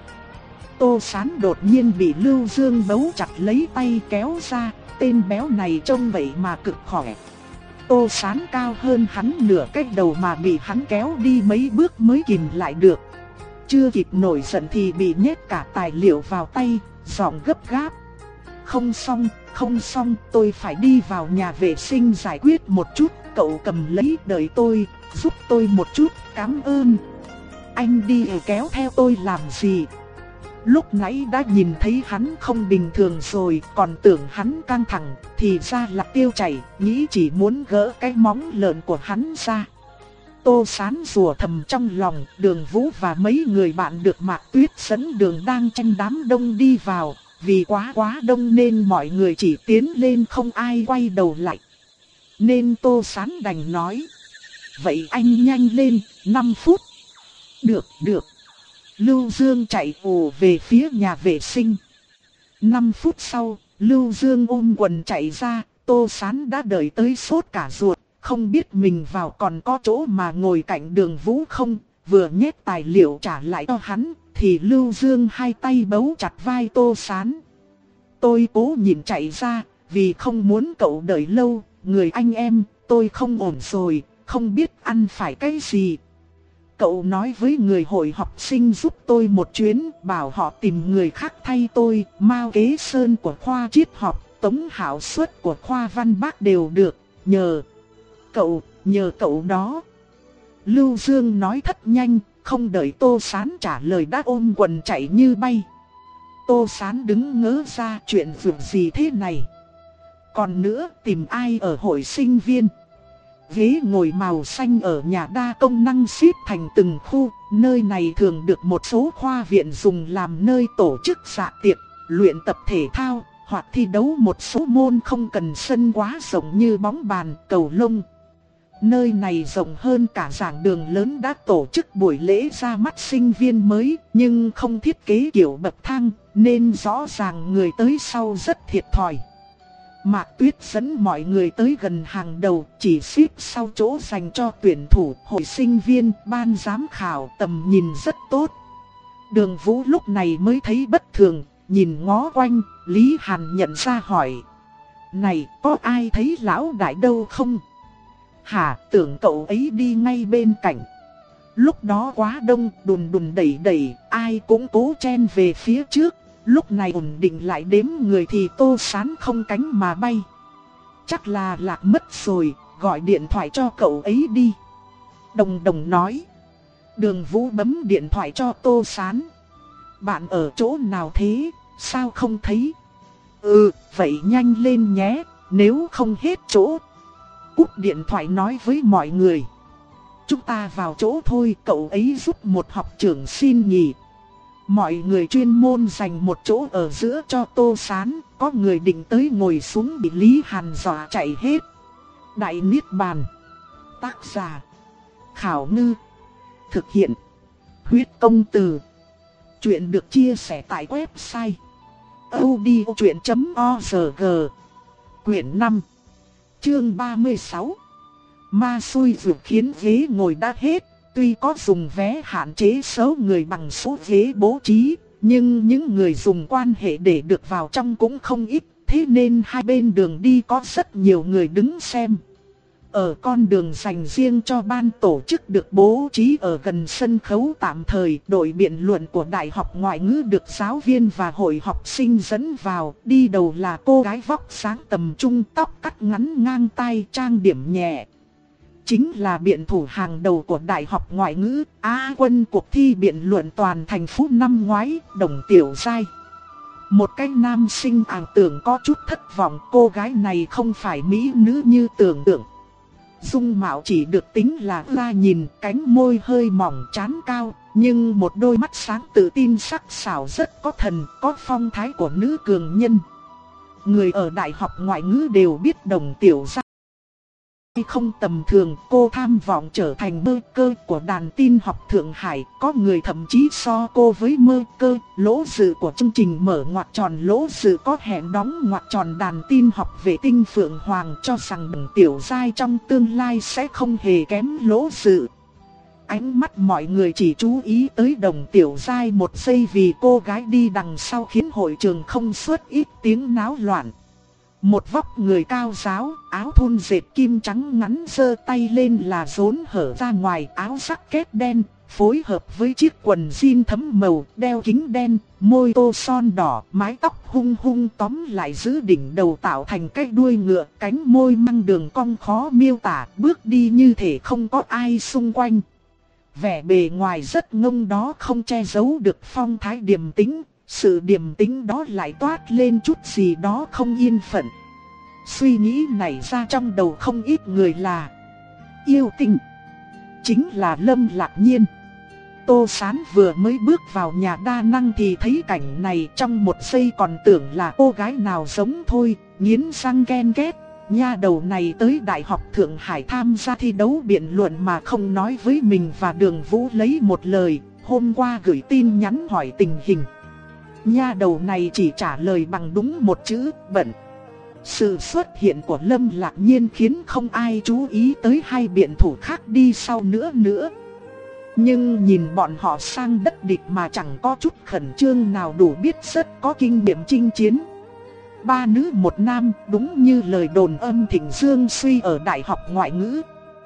Tô Sán đột nhiên bị Lưu Dương bấu chặt lấy tay kéo ra, tên béo này trông vậy mà cực khỏe. Tô Sán cao hơn hắn nửa cái đầu mà bị hắn kéo đi mấy bước mới kìm lại được. Chưa kịp nổi giận thì bị nhét cả tài liệu vào tay, giọng gấp gáp. Không xong, không xong, tôi phải đi vào nhà vệ sinh giải quyết một chút, cậu cầm lấy đợi tôi, giúp tôi một chút, cảm ơn. Anh đi kéo theo tôi làm gì? Lúc nãy đã nhìn thấy hắn không bình thường rồi, còn tưởng hắn căng thẳng, thì ra là tiêu chảy, nghĩ chỉ muốn gỡ cái móng lợn của hắn ra. Tô Sán rủa thầm trong lòng. Đường Vũ và mấy người bạn được Mạc Tuyết dẫn đường đang tranh đám đông đi vào. Vì quá quá đông nên mọi người chỉ tiến lên không ai quay đầu lại. Nên Tô Sán đành nói: vậy anh nhanh lên, năm phút. Được, được. Lưu Dương chạy ồ về phía nhà vệ sinh. năm phút sau, Lưu Dương ôm quần chạy ra. Tô Sán đã đợi tới sốt cả ruột, không biết mình vào còn có chỗ mà ngồi cạnh Đường Vũ không. Vừa nhét tài liệu trả lại cho hắn thì Lưu Dương hai tay bấu chặt vai Tô Sán. Tôi cố nhịn chạy ra, vì không muốn cậu đợi lâu. Người anh em, tôi không ổn rồi, không biết ăn phải cái gì. Cậu nói với người hội học sinh giúp tôi một chuyến, bảo họ tìm người khác thay tôi. Mao Kế Sơn của khoa triết học, Tống Hảo Suất của khoa văn bác đều được. Nhờ cậu, nhờ cậu đó. Lưu Dương nói thật nhanh, không đợi Tô Sán trả lời đã ôm quần chạy như bay. Tô Sán đứng ngớ ra, chuyện việc gì thế này? Còn nữa, tìm ai ở hội sinh viên? Ghế ngồi màu xanh ở nhà đa công năng xếp thành từng khu. Nơi này thường được một số khoa viện dùng làm nơi tổ chức dạ tiệc, luyện tập thể thao, hoặc thi đấu một số môn không cần sân quá rộng như bóng bàn, cầu lông. Nơi này rộng hơn cả giảng đường lớn đã tổ chức buổi lễ ra mắt sinh viên mới, nhưng không thiết kế kiểu bậc thang, nên rõ ràng người tới sau rất thiệt thòi. Mạc Tuyết dẫn mọi người tới gần hàng đầu, chỉ xếp sau chỗ dành cho tuyển thủ, hội sinh viên, ban giám khảo, tầm nhìn rất tốt. Đường Vũ lúc này mới thấy bất thường, nhìn ngó quanh, Lý Hàn nhận ra hỏi: này, có ai thấy lão đại đâu không? Hả, tưởng cậu ấy đi ngay bên cạnh. Lúc đó quá đông, đùn đùn đẩy đẩy, ai cũng cố chen về phía trước. Lúc này ổn định lại đếm người thì Tô Sán không cánh mà bay. Chắc là lạc mất rồi, gọi điện thoại cho cậu ấy đi. Đồng Đồng nói. Đường Vũ bấm điện thoại cho Tô Sán. Bạn ở chỗ nào thế, sao không thấy? Ừ, vậy nhanh lên nhé, nếu không hết chỗ. Cúp điện thoại nói với mọi người. Chúng ta vào chỗ thôi, cậu ấy giúp một học trưởng xin nghỉ. Mọi người chuyên môn dành một chỗ ở giữa cho Tô Sán. Có người định tới ngồi xuống bị Lý Hàn dọa chạy hết. Đại Niết Bàn. Tác giả Khảo Ngư. Thực hiện Huyết Công Từ. Chuyện được chia sẻ tại website audiochuyện chấm org. Quyển năm, chương ba mươi sáu. Ma xui rủi khiến ghế ngồi đã hết. Tuy có dùng vé hạn chế số người bằng số ghế bố trí, nhưng những người dùng quan hệ để được vào trong cũng không ít. Thế nên hai bên đường đi có rất nhiều người đứng xem. Ở con đường dành riêng cho ban tổ chức được bố trí ở gần sân khấu tạm thời, đội biện luận của Đại học Ngoại ngữ được giáo viên và hội học sinh dẫn vào. Đi đầu là cô gái vóc dáng tầm trung, tóc cắt ngắn ngang tai, trang điểm nhẹ. Chính là biện thủ hàng đầu của Đại học Ngoại ngữ, Á quân cuộc thi biện luận toàn thành phố năm ngoái, Đồng Tiểu Giai. Một cái nam sinh ảo tưởng có chút thất vọng, cô gái này không phải mỹ nữ như tưởng tượng. Dung mạo chỉ được tính là ra nhìn, cánh môi hơi mỏng, trán cao, nhưng một đôi mắt sáng tự tin sắc sảo rất có thần, có phong thái của nữ cường nhân. Người ở Đại học Ngoại ngữ đều biết Đồng Tiểu Giai không tầm thường, cô tham vọng trở thành mơ cơ của đàn tin học Thượng Hải, có người thậm chí so cô với mơ cơ. Lỗ dự của chương trình mở ngoặc tròn lỗ dự có hẹn đóng ngoặc tròn đàn tin học vệ tinh Phượng Hoàng, cho rằng Đồng Tiểu Giai trong tương lai sẽ không hề kém lỗ dự. Ánh mắt mọi người chỉ chú ý tới Đồng Tiểu Giai một giây, vì cô gái đi đằng sau khiến hội trường không xuất ít tiếng náo loạn. Một vóc người cao ráo, áo thun dệt kim trắng ngắn, giơ tay lên là rốn hở ra ngoài, áo sắc kết đen, phối hợp với chiếc quần jean thấm màu, đeo kính đen, môi tô son đỏ, mái tóc hung hung tóm lại giữ đỉnh đầu tạo thành cái đuôi ngựa, cánh môi mang đường cong khó miêu tả, bước đi như thể không có ai xung quanh. Vẻ bề ngoài rất ngông đó không che giấu được phong thái điềm tĩnh. Sự điềm tĩnh đó lại toát lên chút gì đó không yên phận. Suy nghĩ nảy ra trong đầu không ít người là yêu tinh. Chính là Lâm Lạc Nhiên. Tô Sán vừa mới bước vào nhà đa năng thì thấy cảnh này, trong một giây còn tưởng là cô gái nào giống thôi, nghiến răng ghen ghét. Nha đầu này tới Đại học Thượng Hải tham gia thi đấu biện luận mà không nói với mình và Đường Vũ lấy một lời, hôm qua gửi tin nhắn hỏi tình hình. Nha đầu này chỉ trả lời bằng đúng một chữ, bận. Sự xuất hiện của Lâm Lạc Nhiên khiến không ai chú ý tới hai biện thủ khác đi sau nữa nữa. Nhưng nhìn bọn họ sang đất địch mà chẳng có chút khẩn trương nào, đủ biết rất có kinh nghiệm chinh chiến. Ba nữ một nam, đúng như lời đồn âm thịnh dương suy ở Đại học Ngoại ngữ.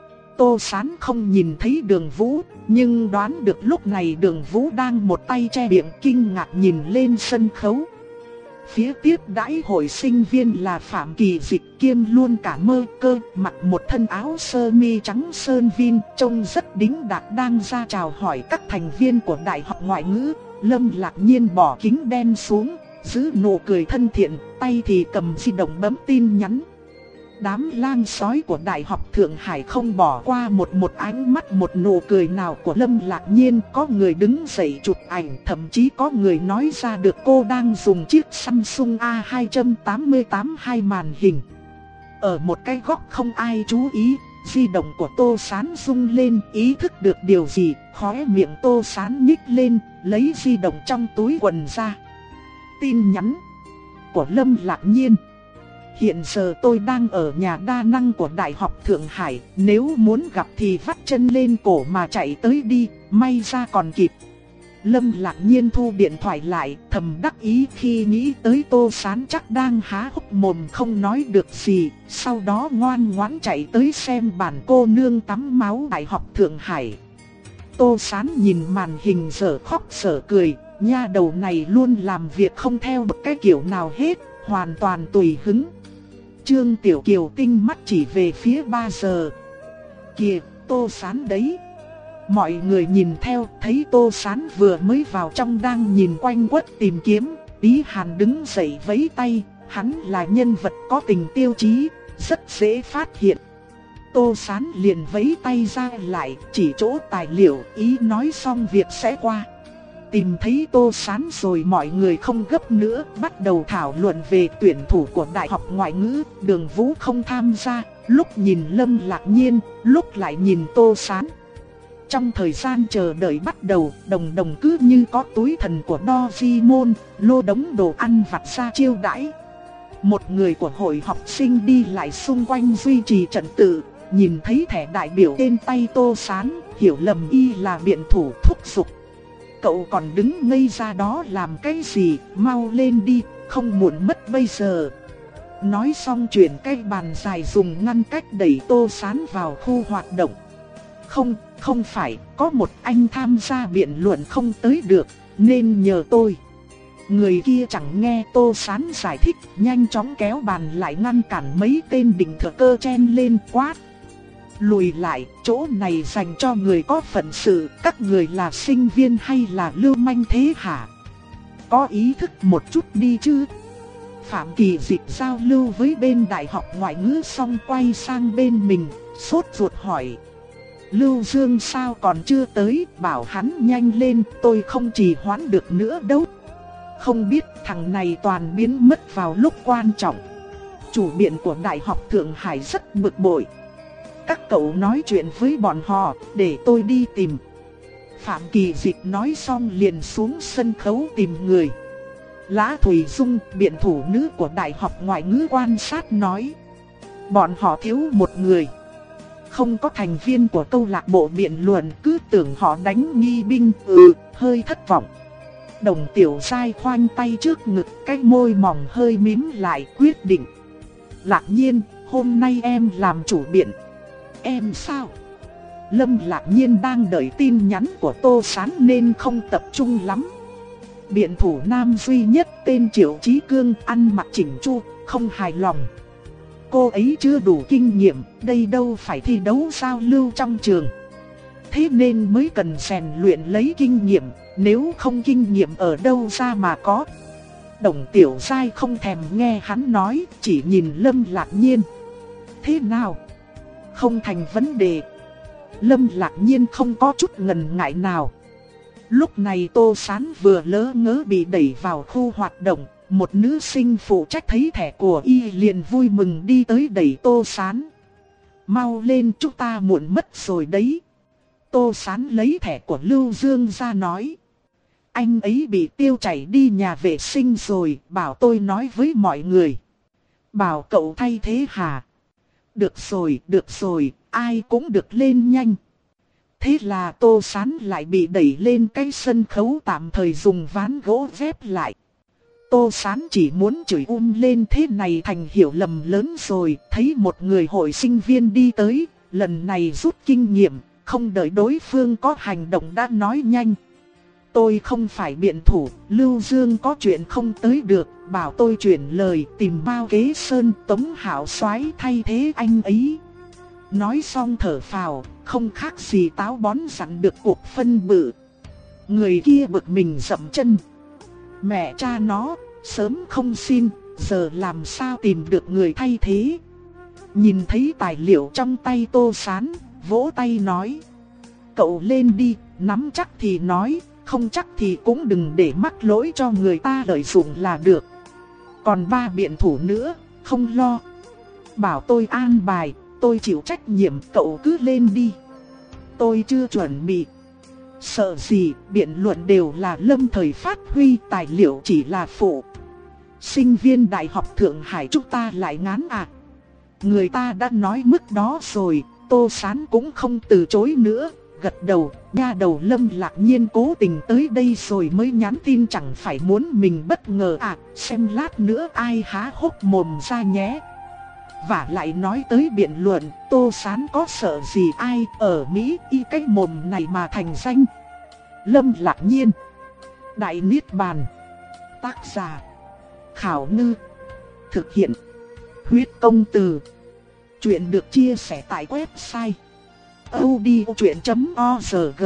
Tô Sán không nhìn thấy Đường Vũ, nhưng đoán được lúc này Đường Vũ đang một tay che miệng kinh ngạc nhìn lên sân khấu. Phía tiếp đãi hội sinh viên là Phạm Kỳ Dịch kiêm luôn cả mơ cơ, mặc một thân áo sơ mi trắng sơn vin, trông rất đĩnh đạc đang ra chào hỏi các thành viên của Đại học Ngoại ngữ. Lâm Lạc Nhiên bỏ kính đen xuống, giữ nụ cười thân thiện, tay thì cầm di động bấm tin nhắn. Đám lang sói của Đại học Thượng Hải không bỏ qua một một ánh mắt một nụ cười nào của Lâm Lạc Nhiên. Có người đứng dậy chụp ảnh, thậm chí có người nói ra được cô đang dùng chiếc Samsung A hai tám tám hai màn hình. Ở một cái góc không ai chú ý, di động của Tô Sán rung lên, ý thức được điều gì, khóe miệng Tô Sán nhích lên, lấy di động trong túi quần ra. Tin nhắn của Lâm Lạc Nhiên. Hiện giờ tôi đang ở nhà đa năng của Đại học Thượng Hải, nếu muốn gặp thì vắt chân lên cổ mà chạy tới đi, may ra còn kịp. Lâm Lạc Nhiên thu điện thoại lại, thầm đắc ý khi nghĩ tới Tô Sán chắc đang há hốc mồm không nói được gì, sau đó ngoan ngoãn chạy tới xem bản cô nương tắm máu Đại học Thượng Hải. Tô Sán nhìn màn hình dở khóc dở cười, nha đầu này luôn làm việc không theo một cái kiểu nào hết, hoàn toàn tùy hứng. Trương Tiểu Kiều tinh mắt chỉ về phía ba giờ. Kìa, Tô Sán đấy. Mọi người nhìn theo, thấy Tô Sán vừa mới vào trong đang nhìn quanh quất tìm kiếm. Lý Hàn đứng dậy vẫy tay, hắn là nhân vật có tình tiêu chí, rất dễ phát hiện. Tô Sán liền vẫy tay ra lại, chỉ chỗ tài liệu, ý nói xong việc sẽ qua. Tìm thấy Tô Sán rồi mọi người không gấp nữa, bắt đầu thảo luận về tuyển thủ của Đại học Ngoại ngữ. Đường Vũ không tham gia, lúc nhìn Lâm Lạc Nhiên, lúc lại nhìn Tô Sán. Trong thời gian chờ đợi bắt đầu, Đồng Đồng cứ như có túi thần của Doraemon, lô đống đồ ăn vặt ra chiêu đãi. Một người của hội học sinh đi lại xung quanh duy trì trật tự, nhìn thấy thẻ đại biểu trên tay Tô Sán, hiểu lầm y là biện thủ, thúc giục. Cậu còn đứng ngây ra đó làm cái gì, mau lên đi, không muộn mất bây giờ. Nói xong chuyển cái bàn dài dùng ngăn cách đẩy Tô Sán vào khu hoạt động. Không, không phải, có một anh tham gia biện luận không tới được, nên nhờ tôi. Người kia chẳng nghe Tô Sán giải thích, nhanh chóng kéo bàn lại ngăn cản mấy tên định thừa cơ chen lên quát. Lùi lại, chỗ này dành cho người có phận sự, các người là sinh viên hay là lưu manh thế hả? Có ý thức một chút đi chứ. Phạm Kỳ Dịch giao lưu với bên đại học ngoại ngữ xong quay sang bên mình, sốt ruột hỏi. Lưu Dương sao còn chưa tới, bảo hắn nhanh lên, tôi không trì hoãn được nữa đâu. Không biết thằng này toàn biến mất vào lúc quan trọng. Chủ biện của Đại học Thượng Hải rất bực bội. Các cậu nói chuyện với bọn họ, để tôi đi tìm. Phạm Kỳ Dịch nói xong liền xuống sân khấu tìm người. Lã Thủy Dung, biện thủ nữ của Đại học Ngoại ngữ quan sát nói. Bọn họ thiếu một người. Không có thành viên của câu lạc bộ biện luận, cứ tưởng họ đánh nghi binh, ừ, hơi thất vọng. Đồng Tiểu Giai khoanh tay trước ngực, cái môi mỏng hơi mím lại quyết định. Lạc Nhiên, hôm nay em làm chủ biện. Em sao? Lâm Lạc Nhiên đang đợi tin nhắn của Tô Sán nên không tập trung lắm. Biện thủ nam duy nhất tên Triệu Chí Cương ăn mặc chỉnh chu, không hài lòng. Cô ấy chưa đủ kinh nghiệm, đây đâu phải thi đấu giao lưu trong trường. Thế nên mới cần rèn luyện lấy kinh nghiệm, nếu không kinh nghiệm ở đâu ra mà có. Đồng Tiểu Giai không thèm nghe hắn nói, chỉ nhìn Lâm Lạc Nhiên. Thế nào? Không thành vấn đề. Lâm Lạc Nhiên không có chút ngần ngại nào. Lúc này Tô Sán vừa lỡ ngớ bị đẩy vào khu hoạt động. Một nữ sinh phụ trách thấy thẻ của y liền vui mừng đi tới đẩy Tô Sán. Mau lên, chúng ta muộn mất rồi đấy. Tô Sán lấy thẻ của Lưu Dương ra nói. Anh ấy bị tiêu chảy đi nhà vệ sinh rồi, bảo tôi nói với mọi người. Bảo cậu thay thế hả? Được rồi, được rồi, ai cũng được lên nhanh. Thế là Tô Sán lại bị đẩy lên cái sân khấu tạm thời dùng ván gỗ ghép lại. Tô Sán chỉ muốn chửi um lên, thế này thành hiểu lầm lớn rồi. Thấy một người hội sinh viên đi tới, lần này rút kinh nghiệm, không đợi đối phương có hành động đã nói nhanh. Tôi không phải biện thủ, Lưu Dương có chuyện không tới được, bảo tôi chuyển lời tìm Mao Kế Sơn, Tống Hạo Soái thay thế anh ấy. Nói xong thở phào, không khác gì táo bón dặn được cuộc phân bự. Người kia bực mình dậm chân. Mẹ cha nó, sớm không xin, giờ làm sao tìm được người thay thế. Nhìn thấy tài liệu trong tay Tô Sán, vỗ tay nói. Cậu lên đi, nắm chắc thì nói, không chắc thì cũng đừng để mắc lỗi cho người ta lợi dụng là được. Còn ba biện thủ nữa, không lo. Bảo tôi an bài, tôi chịu trách nhiệm, cậu cứ lên đi. Tôi chưa chuẩn bị. Sợ gì, biện luận đều là lâm thời phát huy, tài liệu chỉ là phụ. Sinh viên Đại học Thượng Hải chúng ta lại ngán à. Người ta đã nói mức đó rồi, Tô Sán cũng không từ chối nữa, gật đầu. Nha đầu Lâm Lạc Nhiên cố tình tới đây rồi mới nhắn tin, chẳng phải muốn mình bất ngờ à, xem lát nữa ai há hốc mồm ra nhé. Và lại nói tới biện luận, Tô Sán có sợ gì ai, ở Mỹ y cái mồm này mà thành danh. Lâm Lạc Nhiên. Đại Niết Bàn. Tác giả Khảo Ngư. Thực hiện Huyết Công Từ. Chuyện được chia sẻ tại website audiochuyện chấm org.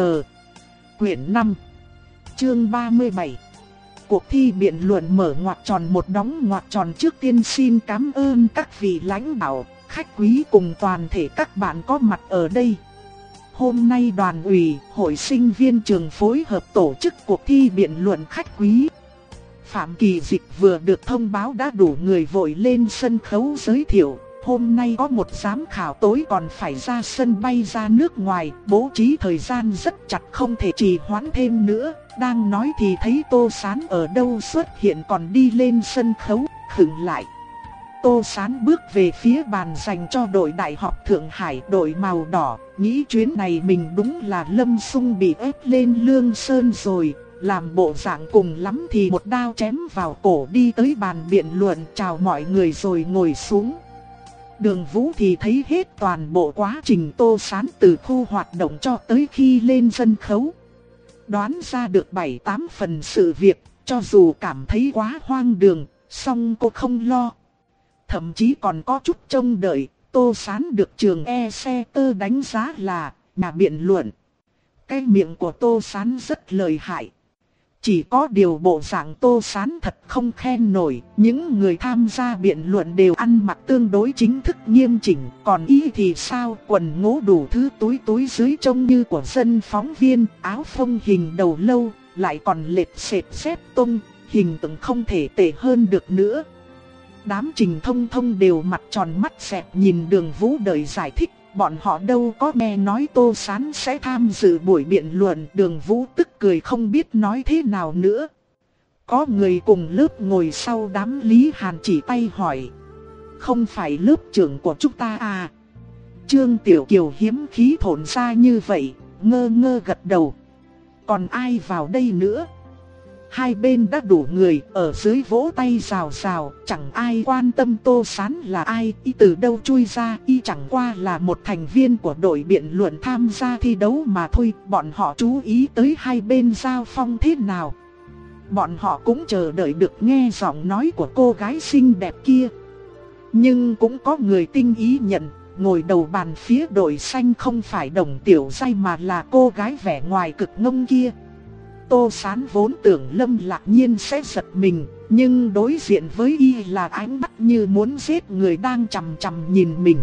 Quyển năm, chương ba mươi bảy. Cuộc thi biện luận mở ngoặc tròn một đóng ngoặc tròn. Trước tiên xin cảm ơn các vị lãnh đạo, khách quý cùng toàn thể các bạn có mặt ở đây. Hôm nay đoàn ủy, hội sinh viên trường phối hợp tổ chức cuộc thi biện luận khách quý. Phạm Kỳ Dịch vừa được thông báo đã đủ người vội lên sân khấu giới thiệu. Hôm nay có một giám khảo tối còn phải ra sân bay ra nước ngoài, bố trí thời gian rất chặt không thể trì hoãn thêm nữa. Đang nói thì thấy Tô Sán ở đâu xuất hiện còn đi lên sân khấu, khựng lại. Tô Sán bước về phía bàn dành cho đội Đại học Thượng Hải, đội màu đỏ, nghĩ chuyến này mình đúng là lâm sung bị ép lên Lương Sơn rồi. làm bộ dạng cùng lắm thì một đao chém vào cổ, đi tới bàn biện luận chào mọi người rồi ngồi xuống. Đường Vũ thì thấy hết toàn bộ quá trình Tô Sán từ khu hoạt động cho tới khi lên sân khấu. Đoán ra được bảy tám phần sự việc, cho dù cảm thấy quá hoang đường, song cô không lo. Thậm chí còn có chút trông đợi, Tô Sán được trường Exeter đánh giá là nhà biện luận. Cái miệng của Tô Sán rất lợi hại. Chỉ có điều bộ dạng Tô Sán thật không khen nổi, những người tham gia biện luận đều ăn mặc tương đối chính thức nghiêm chỉnh, còn y thì sao, quần ngố đủ thứ túi túi dưới trông như của dân phóng viên, áo phông hình đầu lâu, lại còn lệch sệt xếp tung, hình tượng không thể tệ hơn được nữa. Đám Trình Thông Thông đều mặt tròn mắt xẹp nhìn Đường Vũ đợi giải thích. Bọn họ đâu có nghe nói Tô Sán sẽ tham dự buổi biện luận. Đường Vũ tức cười không biết nói thế nào nữa. Có người cùng lớp ngồi sau đám Lý Hàn chỉ tay hỏi: không phải lớp trưởng của chúng ta à? Trương Tiểu Kiều hiếm khí thổn ra như vậy, ngơ ngơ gật đầu. Còn ai vào đây nữa? Hai bên đã đủ người, ở dưới vỗ tay rào rào, chẳng ai quan tâm Tô Sán là ai, y từ đâu chui ra, y chẳng qua là một thành viên của đội biện luận tham gia thi đấu mà thôi. Bọn họ chú ý tới hai bên giao phong thế nào. Bọn họ cũng chờ đợi được nghe giọng nói của cô gái xinh đẹp kia. Nhưng cũng có người tinh ý nhận, ngồi đầu bàn phía đội xanh không phải Đồng Tiểu Giai mà là cô gái vẻ ngoài cực ngông kia. Tô Sán vốn tưởng Lâm Lạc Nhiên sẽ giật mình, nhưng đối diện với y là ánh mắt như muốn giết người đang chằm chằm nhìn mình.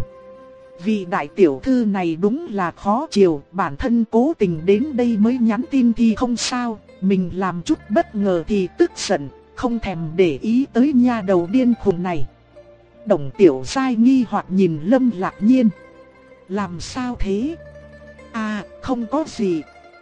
Vị đại tiểu thư này đúng là khó chiều, bản thân cố tình đến đây mới nhắn tin thì không sao, mình làm chút bất ngờ thì tức giận, không thèm để ý tới nha đầu điên khùng này. Đồng Tiểu Giai nghi hoặc nhìn Lâm Lạc Nhiên. Làm sao thế? À, không có gì.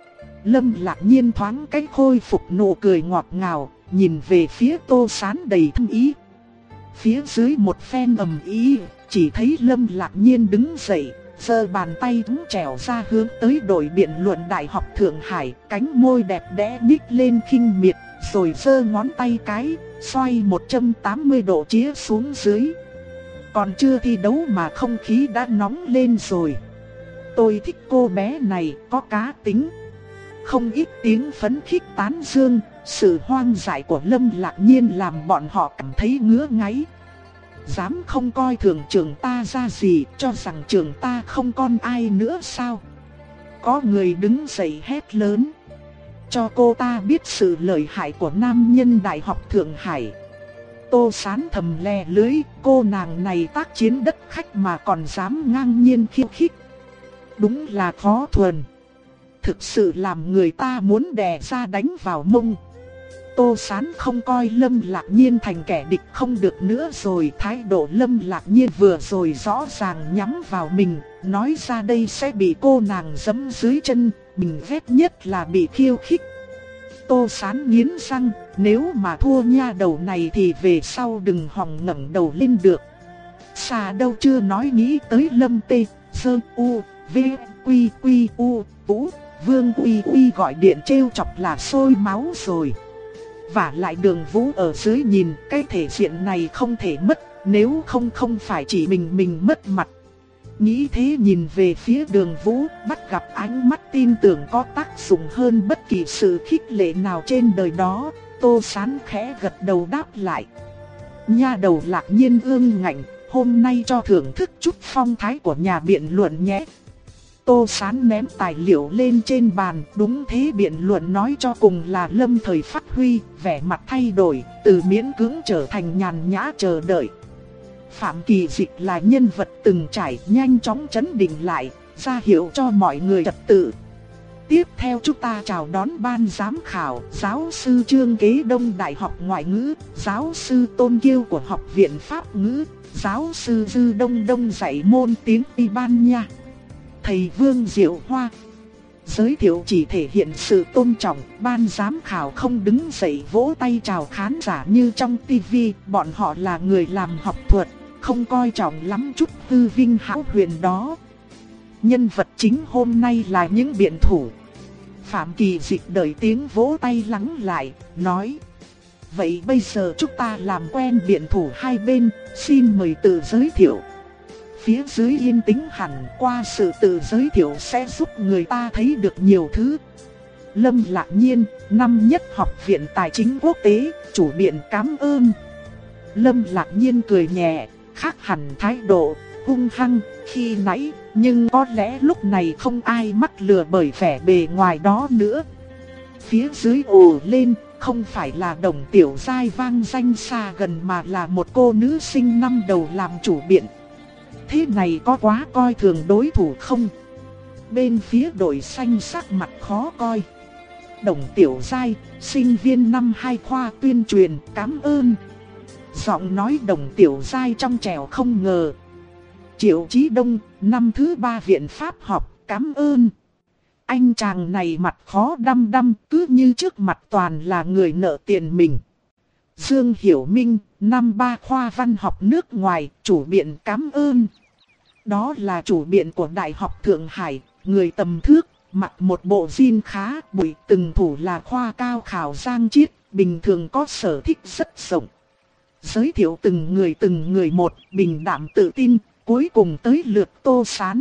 Lâm Lạc Nhiên thoáng cách khôi phục nụ cười ngọt ngào, nhìn về phía Tô Sán đầy thâm ý. Phía dưới một phen ầm ĩ, chỉ thấy Lâm Lạc Nhiên đứng dậy, giơ bàn tay trắng trẻo ra hướng tới đội biện luận Đại học Thượng Hải, cánh môi đẹp đẽ nhích lên khinh miệt, rồi giơ ngón tay cái, xoay một trăm tám mươi độ chĩa xuống dưới. Còn chưa thi đấu mà không khí đã nóng lên rồi. Tôi thích cô bé này, có cá tính. Không ít tiếng phấn khích tán dương, sự hoang dại của Lâm Lạc Nhiên làm bọn họ cảm thấy ngứa ngáy. Dám không coi thường trường ta ra gì, cho rằng trường ta không còn ai nữa sao? Có người đứng dậy hét lớn. Cho cô ta biết sự lợi hại của nam nhân Đại học Thượng Hải. Tô Sán thầm lè lưới, cô nàng này tác chiến đất khách mà còn dám ngang nhiên khiêu khích. Đúng là khó thuần. Thực sự làm người ta muốn đè ra đánh vào mông. Tô Sán không coi Lâm Lạc Nhiên thành kẻ địch không được nữa rồi. Thái độ Lâm Lạc Nhiên vừa rồi rõ ràng nhắm vào mình, nói ra đây sẽ bị cô nàng giẫm dưới chân. Mình ghét nhất là bị khiêu khích. Tô Sán nghiến răng, nếu mà thua nha đầu này thì về sau đừng hòng ngẩng đầu lên được. Xà đâu chưa nói nghĩ tới Lâm Tê, Sơ U, V, Quy Quy U, Vũ. Vương Uy Uy gọi điện trêu chọc là sôi máu rồi. Và lại Đường Vũ ở dưới nhìn, cái thể diện này không thể mất, nếu không không phải chỉ mình mình mất mặt. Nghĩ thế nhìn về phía Đường Vũ, bắt gặp ánh mắt tin tưởng có tác dụng hơn bất kỳ sự khích lệ nào trên đời đó. Tô Sán khẽ gật đầu đáp lại. Nha đầu Lạc Nhiên ương ngạnh, hôm nay cho thưởng thức chút phong thái của nhà biện luận nhé. Tô Sán ném tài liệu lên trên bàn, đúng thế, biện luận nói cho cùng là lâm thời phát huy, vẻ mặt thay đổi, từ miễn cưỡng trở thành nhàn nhã chờ đợi. Phạm Kỳ Dịch là nhân vật từng trải, nhanh chóng trấn định lại, ra hiệu cho mọi người trật tự. Tiếp theo chúng ta chào đón ban giám khảo, giáo sư Trương Kế Đông Đại học Ngoại ngữ, giáo sư Tôn Kiêu của Học viện Pháp ngữ, giáo sư Dư Đông Đông dạy môn tiếng Tây Ban Nha. Thầy Vương Diệu Hoa. Giới thiệu chỉ thể hiện sự tôn trọng, ban giám khảo không đứng dậy vỗ tay chào khán giả như trong tivi, bọn họ là người làm học thuật, không coi trọng lắm chút tư vinh hão huyền đó. Nhân vật chính hôm nay là những biện thủ. Phạm Kỳ Dịch đợi tiếng vỗ tay lắng lại, nói: vậy bây giờ chúng ta làm quen biện thủ hai bên, xin mời tự giới thiệu. Phía dưới yên tĩnh hẳn, qua sự tự giới thiệu sẽ giúp người ta thấy được nhiều thứ. Lâm Lạc Nhiên, năm nhất Học viện Tài chính Quốc tế, chủ biện cảm ơn. Lâm Lạc Nhiên cười nhẹ, khác hẳn thái độ hung hăng khi nãy, nhưng có lẽ lúc này không ai mắc lừa bởi vẻ bề ngoài đó nữa. Phía dưới ồ lên, không phải là Đồng Tiểu Giai vang danh xa gần mà là một cô nữ sinh năm đầu làm chủ biện. Thế này có quá coi thường đối thủ không? Bên phía đội xanh sắc mặt khó coi. Đồng Tiểu Giai, sinh viên năm hai khoa tuyên truyền, cảm ơn. Giọng nói Đồng Tiểu Giai trong trẻo không ngờ. Triệu Chí Đông, năm thứ ba viện pháp học, cảm ơn. Anh chàng này mặt khó đăm đăm, cứ như trước mặt toàn là người nợ tiền mình. Dương Hiểu Minh, năm ba khoa văn học nước ngoài, chủ biện cảm ơn. Đó là chủ biện của Đại học Thượng Hải, người tầm thước, mặc một bộ jean khá bụi, từng thủ là khoa cao khảo Giang Chiết, bình thường có sở thích rất rộng. Giới thiệu từng người từng người một, bình đạm tự tin, cuối cùng tới lượt Tô Sán.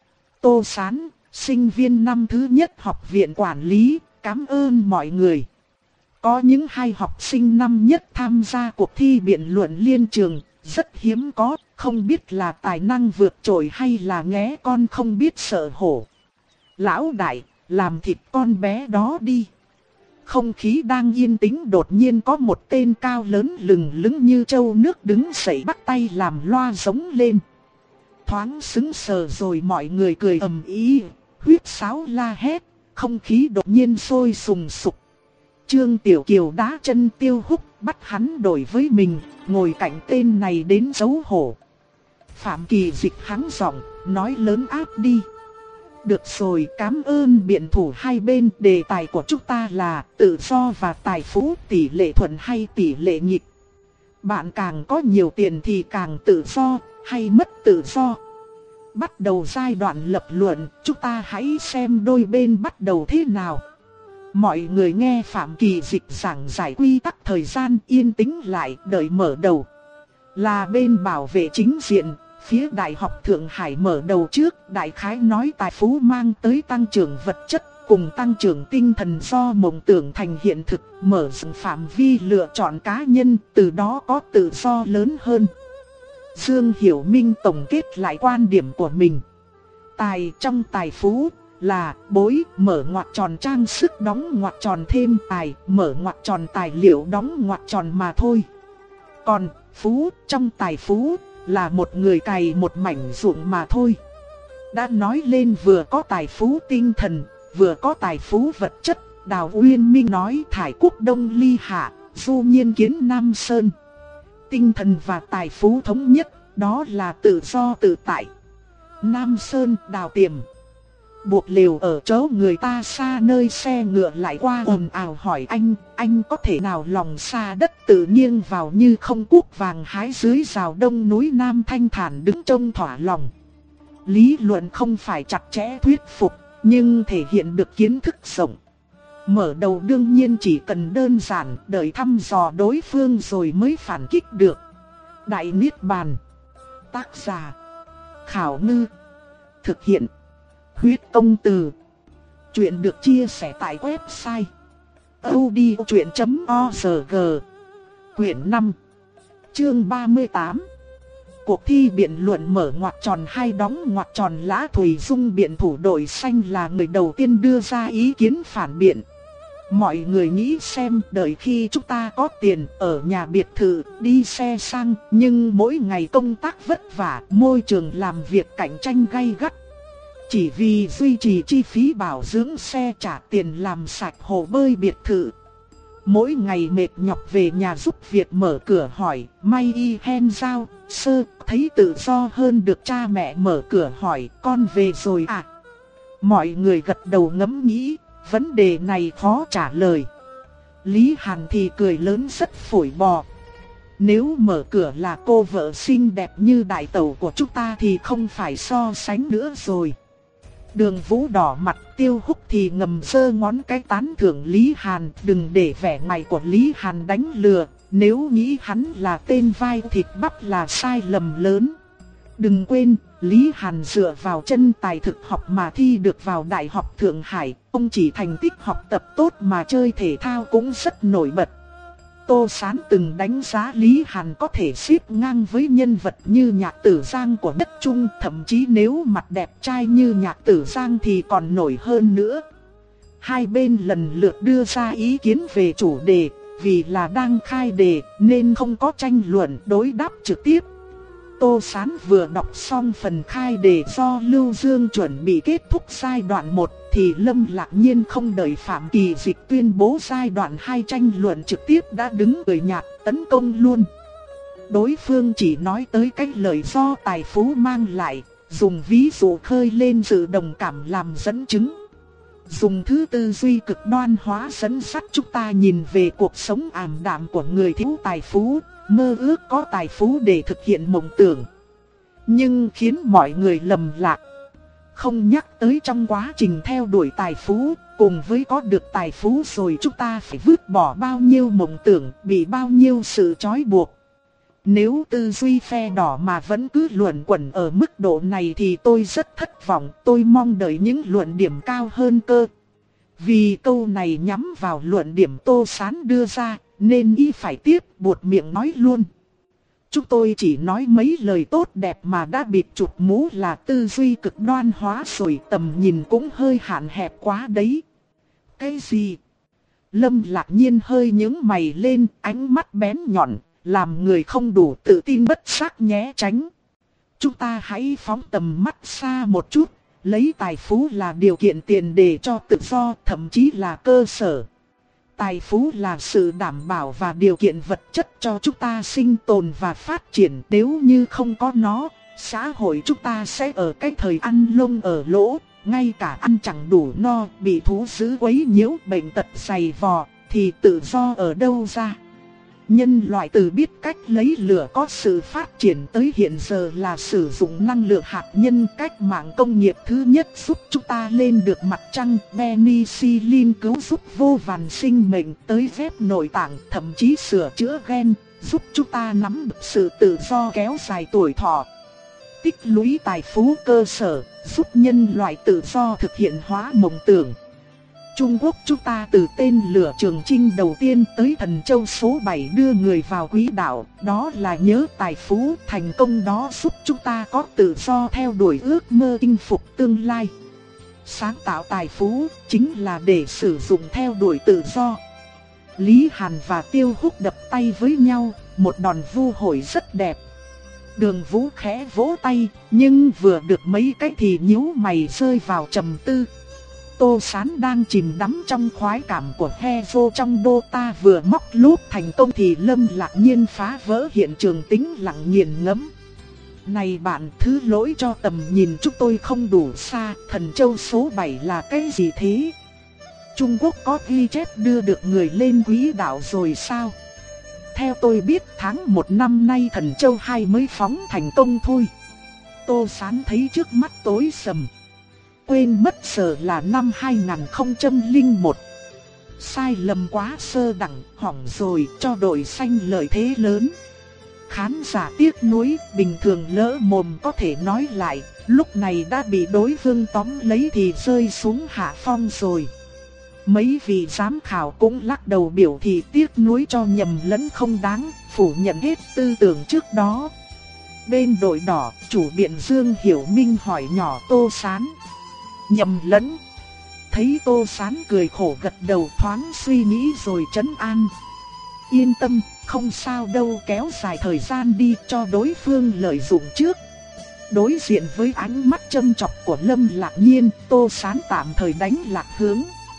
Tô Sán, sinh viên năm thứ nhất Học viện Quản lý, cảm ơn mọi người. Có những hai học sinh năm nhất tham gia cuộc thi biện luận liên trường, rất hiếm có, không biết là tài năng vượt trội hay là nghé con không biết sợ hổ. Lão đại, làm thịt con bé đó đi. Không khí đang yên tĩnh đột nhiên có một tên cao lớn lừng lững như trâu nước đứng dậy bắt tay làm loa giống lên. Thoáng sững sờ rồi mọi người cười ầm ĩ, huýt sáo la hét, không khí đột nhiên sôi sùng sục. Trương Tiểu Kiều đá chân Tiêu Húc, bắt hắn đổi với mình, ngồi cạnh tên này đến xấu hổ. Phạm Kỳ Dịch hắng giọng, nói lớn áp đi. Được rồi, cảm ơn biện thủ hai bên, đề tài của chúng ta là tự do và tài phú, tỷ lệ thuận hay tỷ lệ nghịch. Bạn càng có nhiều tiền thì càng tự do, hay mất tự do. Bắt đầu giai đoạn lập luận, chúng ta hãy xem đôi bên bắt đầu thế nào. Mọi người nghe Phạm Kỳ Dịch giảng giải quy tắc thời gian, yên tĩnh lại, đợi mở đầu. Là bên bảo vệ chính diện, phía Đại học Thượng Hải mở đầu trước, đại khái nói tài phú mang tới tăng trưởng vật chất cùng tăng trưởng tinh thần do mộng tưởng thành hiện thực, mở rộng phạm vi lựa chọn cá nhân, từ đó có tự do lớn hơn. Dương Hiểu Minh tổng kết lại quan điểm của mình. Tài trong tài phú là bối, mở ngoặc tròn trang sức đóng ngoặc tròn thêm tài, mở ngoặc tròn tài liệu đóng ngoặc tròn mà thôi. Còn phú trong tài phú là một người cày một mảnh ruộng mà thôi. Đã nói lên vừa có tài phú tinh thần, vừa có tài phú vật chất, Đào Uyên Minh nói thải quốc đông ly hạ, du nhiên kiến Nam Sơn. Tinh thần và tài phú thống nhất, đó là tự do tự tại. Nam Sơn đào tiềm. Buộc lều ở chỗ người ta xa nơi xe ngựa lại qua ồn ào hỏi anh, anh có thể nào lòng xa đất tự nhiên vào như không cuốc vàng hái dưới rào đông núi Nam thanh thản đứng trông thỏa lòng. Lý luận không phải chặt chẽ thuyết phục, nhưng thể hiện được kiến thức rộng. Mở đầu đương nhiên chỉ cần đơn giản, đợi thăm dò đối phương rồi mới phản kích được. Đại Niết Bàn. Tác giả Khảo Ngư. Thực hiện Huyết Công Từ. Chuyện được chia sẻ tại website audiochuyện chấm org. Quyển năm, chương ba mươi tám. Cuộc thi biện luận mở ngoặc tròn hai đóng ngoặc tròn. Lã Thùy Dung biện thủ đội xanh là người đầu tiên đưa ra ý kiến phản biện. Mọi người nghĩ xem, đợi khi chúng ta có tiền, ở nhà biệt thự, đi xe sang, nhưng mỗi ngày công tác vất vả, môi trường làm việc cạnh tranh gay gắt. Chỉ vì duy trì chi phí bảo dưỡng xe, trả tiền làm sạch hồ bơi biệt thự. Mỗi ngày mệt nhọc về nhà giúp việc mở cửa hỏi, may y hen giao, sơ, thấy tự do hơn được cha mẹ mở cửa hỏi, con về rồi à? Mọi người gật đầu ngẫm nghĩ, vấn đề này khó trả lời. Lý Hàn thì cười lớn rất phổi bò. Nếu mở cửa là cô vợ xinh đẹp như đại tẩu của chúng ta thì không phải so sánh nữa rồi. Đường Vũ đỏ mặt, Tiêu Húc thì ngầm giơ ngón cái tán thưởng Lý Hàn, đừng để vẻ ngoài của Lý Hàn đánh lừa, nếu nghĩ hắn là tên vai thịt bắp là sai lầm lớn. Đừng quên, Lý Hàn dựa vào chân tài thực học mà thi được vào Đại học Thượng Hải, ông chỉ thành tích học tập tốt mà chơi thể thao cũng rất nổi bật. Tô Sán từng đánh giá Lý Hàn có thể xếp ngang với nhân vật như Nhạc Tử Giang của đất Trung, thậm chí nếu mặt đẹp trai như Nhạc Tử Giang thì còn nổi hơn nữa. Hai bên lần lượt đưa ra ý kiến về chủ đề, vì là đang khai đề nên không có tranh luận đối đáp trực tiếp. Tô Sán vừa đọc xong phần khai đề do Lưu Dương chuẩn bị kết thúc giai đoạn một thì Lâm Lạc Nhiên không đợi Phạm Kỳ Dịch tuyên bố giai đoạn hai tranh luận trực tiếp đã đứng cười nhạt tấn công luôn. Đối phương chỉ nói tới cái lời do tài phú mang lại, dùng ví dụ khơi lên sự đồng cảm làm dẫn chứng. Dùng thứ tư duy cực đoan hóa dẫn dắt chúng ta nhìn về cuộc sống ảm đạm của người thiếu tài phú, mơ ước có tài phú để thực hiện mộng tưởng. Nhưng khiến mọi người lầm lạc. Không nhắc tới trong quá trình theo đuổi tài phú, cùng với có được tài phú rồi chúng ta phải vứt bỏ bao nhiêu mộng tưởng, bị bao nhiêu sự trói buộc. Nếu tư duy phe đỏ mà vẫn cứ luẩn quẩn ở mức độ này thì tôi rất thất vọng, tôi mong đợi những luận điểm cao hơn cơ. Vì câu này nhắm vào luận điểm Tô Sán đưa ra, nên y phải tiếp buột miệng nói luôn. Chúng tôi chỉ nói mấy lời tốt đẹp mà đã bịt chụp mũ là tư duy cực đoan hóa rồi, tầm nhìn cũng hơi hạn hẹp quá đấy. Cái gì? Lâm Lạc Nhiên hơi nhướng mày lên, ánh mắt bén nhọn, làm người không đủ tự tin bất giác né tránh. Chúng ta hãy phóng tầm mắt xa một chút, lấy tài phú là điều kiện tiền đề cho tự do, thậm chí là cơ sở. Tài phú là sự đảm bảo và điều kiện vật chất cho chúng ta sinh tồn và phát triển. Nếu như không có nó, xã hội chúng ta sẽ ở cái thời ăn lông ở lỗ, ngay cả ăn chẳng đủ no, bị thú dữ quấy nhiễu, bệnh tật dày vò, thì tự do ở đâu ra? Nhân loại từ biết cách lấy lửa có sự phát triển tới hiện giờ là sử dụng năng lượng hạt nhân. Cách mạng công nghiệp thứ nhất giúp chúng ta lên được mặt trăng, penicillin cứu giúp vô vàn sinh mệnh, tới ghép nội tạng, thậm chí sửa chữa gen, giúp chúng ta nắm được sự tự do kéo dài tuổi thọ. Tích lũy tài phú cơ sở, giúp nhân loại tự do thực hiện hóa mộng tưởng. Trung Quốc chúng ta từ tên lửa Trường Chinh đầu tiên tới Thần Châu số bảy đưa người vào quỹ đạo, đó là nhớ tài phú. Thành công đó giúp chúng ta có tự do theo đuổi ước mơ chinh phục tương lai. Sáng tạo tài phú chính là để sử dụng theo đuổi tự do. Lý Hàn và Tiêu Húc đập tay với nhau, một đòn vu hồi rất đẹp. Đường Vũ khẽ vỗ tay, nhưng vừa được mấy cái thì nhíu mày rơi vào trầm tư. Tô Sán đang chìm đắm trong khoái cảm của Hezo trong Dota vừa móc lúp thành công thì Lâm Lạc Nhiên phá vỡ hiện trường tĩnh lặng nghiền ngẫm. Này bạn, thứ lỗi cho tầm nhìn chúng tôi không đủ xa, Thần Châu số bảy là cái gì thế? Trung Quốc có ghi chép đưa được người lên quỹ đạo rồi sao? Theo tôi biết tháng một năm nay Thần Châu hai mới phóng thành công thôi. Tô Sán thấy trước mắt tối sầm. Quên mất giờ là năm hai không không một. Sai lầm quá sơ đẳng, hỏng rồi, cho đội xanh lợi thế lớn. Khán giả tiếc nuối, bình thường lỡ mồm có thể nói lại, lúc này đã bị đối phương tóm lấy thì rơi xuống hạ phong rồi. Mấy vị giám khảo cũng lắc đầu biểu thị tiếc nuối cho nhầm lẫn không đáng, phủ nhận hết tư tưởng trước đó. Bên đội đỏ, chủ biện Dương Hiểu Minh hỏi nhỏ Tô Sán. Nhầm lẫn. Thấy Tô Sán cười khổ gật đầu, thoáng suy nghĩ rồi trấn an. Yên tâm, không sao đâu, kéo dài thời gian đi cho đối phương lợi dụng trước. Đối diện với ánh mắt châm chọc của Lâm Lạc Nhiên, Tô Sán tạm thời đánh lạc hướng.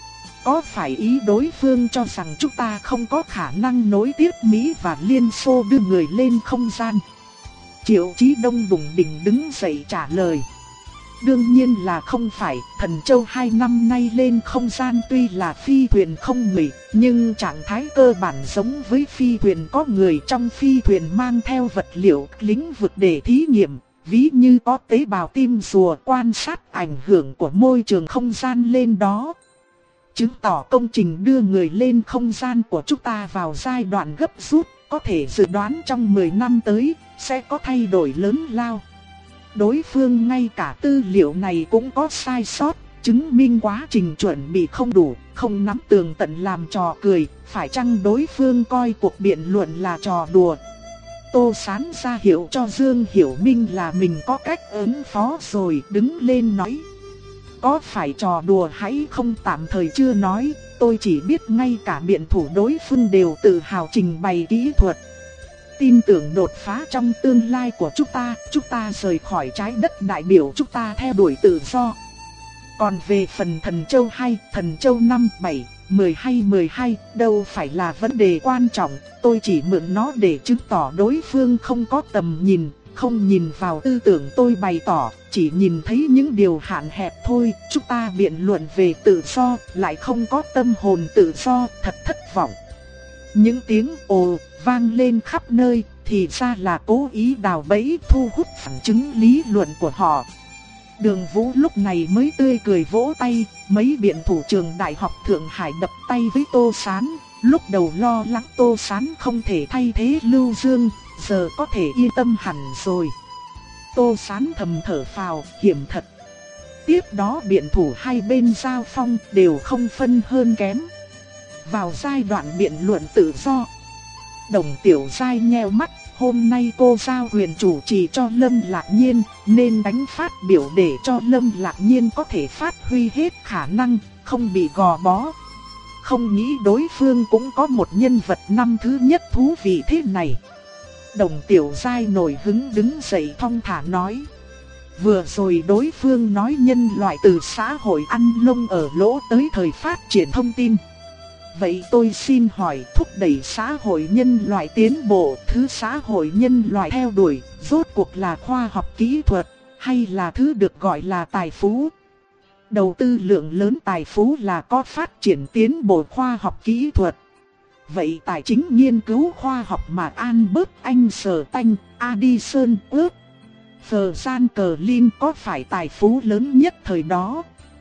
Có phải ý đối phương cho rằng chúng ta không có khả năng nối tiếp Mỹ và Liên Xô đưa người lên không gian? Triệu Chí Đông đùng đỉnh đứng dậy trả lời. Đương nhiên là không phải, Thần Châu hai năm nay lên không gian tuy là phi thuyền không người, nhưng trạng thái cơ bản giống với phi thuyền có người. Trong phi thuyền mang theo vật liệu lĩnh vực để thí nghiệm, ví như có tế bào tim rùa quan sát ảnh hưởng của môi trường không gian lên đó. Chứng tỏ công trình đưa người lên không gian của chúng ta vào giai đoạn gấp rút, có thể dự đoán trong mười năm tới sẽ có thay đổi lớn lao. Đối phương ngay cả tư liệu này cũng có sai sót, chứng minh quá trình chuẩn bị không đủ, không nắm tường tận làm trò cười, phải chăng đối phương coi cuộc biện luận là trò đùa. Tô Sán ra hiệu cho Dương Hiểu Minh là mình có cách ứng phó rồi, đứng lên nói. Có phải trò đùa hay không tạm thời chưa nói, tôi chỉ biết ngay cả biện thủ đối phương đều tự hào trình bày kỹ thuật. Tin tưởng đột phá trong tương lai của chúng ta, chúng ta rời khỏi trái đất đại biểu chúng ta theo đuổi tự do. Còn về phần thần châu hay thần châu năm, bảy, mười hay mười hai, đâu phải là vấn đề quan trọng, tôi chỉ mượn nó để chứng tỏ đối phương không có tầm nhìn, không nhìn vào tư tưởng tôi bày tỏ, chỉ nhìn thấy những điều hạn hẹp thôi. Chúng ta biện luận về tự do, lại không có tâm hồn tự do, thật thất vọng. Những tiếng ồ vang lên khắp nơi, thì ra là cố ý đào bẫy thu hút phản chứng lý luận của họ. Đường Vũ lúc này mới tươi cười vỗ tay, mấy biện thủ trường Đại học Thượng Hải đập tay với Tô Sán. Lúc đầu lo lắng Tô Sán không thể thay thế Lưu Dương, giờ có thể yên tâm hẳn rồi. Tô Sán thầm thở phào, hiểm thật. Tiếp đó biện thủ hai bên giao phong đều không phân hơn kém. Vào giai đoạn biện luận tự do, Đồng Tiểu Giai nheo mắt, hôm nay cô giao quyền chủ trì cho Lâm Lạc Nhiên, nên đánh phát biểu để cho Lâm Lạc Nhiên có thể phát huy hết khả năng, không bị gò bó. Không nghĩ đối phương cũng có một nhân vật năm thứ nhất thú vị thế này. Đồng Tiểu Giai nổi hứng đứng dậy thong thả nói. Vừa rồi đối phương nói nhân loại từ xã hội ăn lông ở lỗ tới thời phát triển thông tin. Vậy tôi xin hỏi, thúc đẩy xã hội nhân loại tiến bộ, thứ xã hội nhân loại theo đuổi, rốt cuộc là khoa học kỹ thuật, hay là thứ được gọi là tài phú? Đầu tư lượng lớn tài phú là có phát triển tiến bộ khoa học kỹ thuật. Vậy tài chính nghiên cứu khoa học mà Albert Einstein, Edison, Ước, Franklin Klein có phải tài phú lớn nhất thời đó?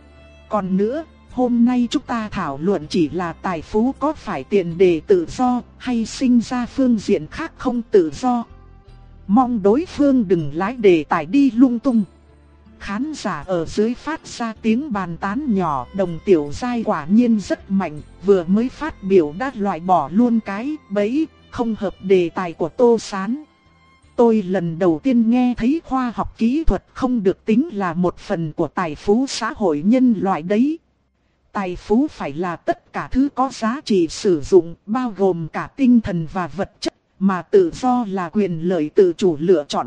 Còn nữa, hôm nay chúng ta thảo luận chỉ là tài phú có phải tiền đề tự do hay sinh ra phương diện khác không tự do. Mong đối phương đừng lái đề tài đi lung tung. Khán giả ở dưới phát ra tiếng bàn tán nhỏ. Đồng Tiểu Giai quả nhiên rất mạnh, vừa mới phát biểu đã loại bỏ luôn cái bẫy không hợp đề tài của Tô Sán. Tôi lần đầu tiên nghe thấy khoa học kỹ thuật không được tính là một phần của tài phú xã hội nhân loại đấy. Tài phú phải là tất cả thứ có giá trị sử dụng, bao gồm cả tinh thần và vật chất, mà tự do là quyền lợi tự chủ lựa chọn.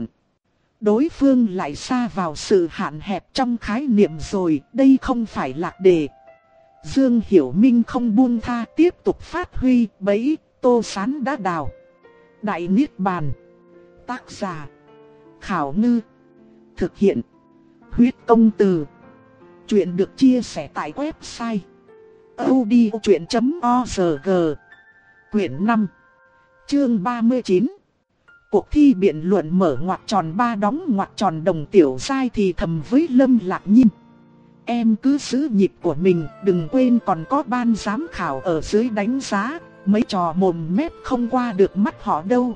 Đối phương lại xa vào sự hạn hẹp trong khái niệm rồi, đây không phải lạc đề. Dương Hiểu Minh không buông tha, tiếp tục phát huy bẫy Tô Sán đã đào. Đại Niết Bàn. Tác giả Khảo Ngư. Thực hiện Huyết Công Từ. Chuyện được chia sẻ tại website audiochuyện chấm org. Quyển năm, chương ba mươi chín. Cuộc thi biện luận mở ngoặc tròn ba đóng ngoặc tròn. Đồng Tiểu Giai thì thầm với Lâm Lạc Nhiên. Em cứ giữ nhịp của mình, đừng quên còn có ban giám khảo ở dưới đánh giá, mấy trò mồm mép không qua được mắt họ đâu.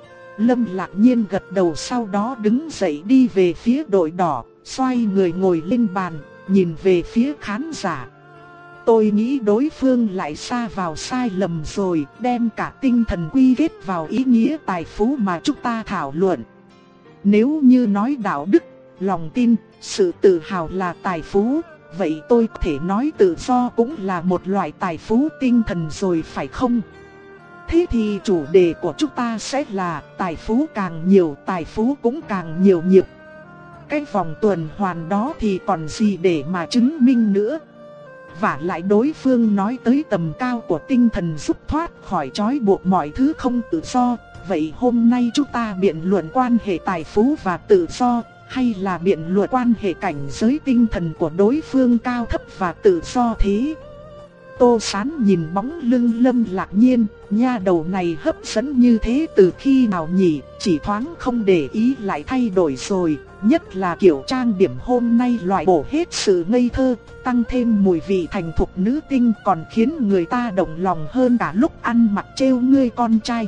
Lâm Lạc Nhiên gật đầu, sau đó đứng dậy đi về phía đội đỏ, xoay người ngồi lên bàn, nhìn về phía khán giả. Tôi nghĩ đối phương lại xa vào sai lầm rồi, đem cả tinh thần quy kết vào ý nghĩa tài phú mà chúng ta thảo luận. Nếu như nói đạo đức, lòng tin, sự tự hào là tài phú, vậy tôi có thể nói tự do cũng là một loại tài phú tinh thần rồi phải không? Thế thì chủ đề của chúng ta sẽ là tài phú càng nhiều, tài phú cũng càng nhiều nhịp. Cái vòng tuần hoàn đó thì còn gì để mà chứng minh nữa. Vả lại đối phương nói tới tầm cao của tinh thần giúp thoát khỏi trói buộc mọi thứ không tự do. Vậy hôm nay chúng ta biện luận quan hệ tài phú và tự do, hay là biện luận quan hệ cảnh giới tinh thần của đối phương cao thấp và tự do thế? Tô Sán nhìn bóng lưng Lâm Lạc Nhiên, nha đầu này hấp dẫn như thế từ khi nào nhỉ, chỉ thoáng không để ý lại thay đổi rồi, nhất là kiểu trang điểm hôm nay loại bỏ hết sự ngây thơ, tăng thêm mùi vị thành thục nữ tinh còn khiến người ta động lòng hơn cả lúc ăn mặc trêu ngươi con trai.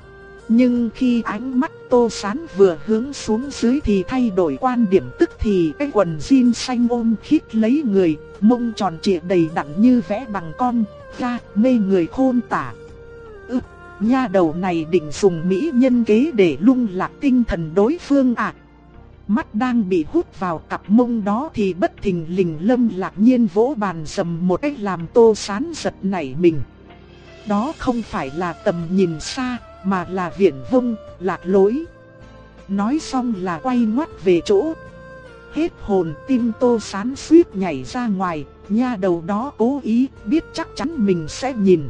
Nhưng khi ánh mắt Tô Sán vừa hướng xuống dưới thì thay đổi quan điểm, tức thì cái quần jean xanh ôm khít lấy người, mông tròn trịa đầy đặn như vẽ bằng con, ra mê người khôn tả. Ừ, nha đầu này định dùng mỹ nhân kế để lung lạc tinh thần đối phương à? Mắt đang bị hút vào cặp mông đó thì bất thình lình Lâm Lạc Nhiên vỗ bàn dầm một cách làm Tô Sán giật nảy mình. Đó không phải là tầm nhìn xa, mà là viển vông, lạc lối. Nói xong là quay ngoắt về chỗ. Hết hồn, tim Tô Sán suýt nhảy ra ngoài, nha đầu đó cố ý, biết chắc chắn mình sẽ nhìn.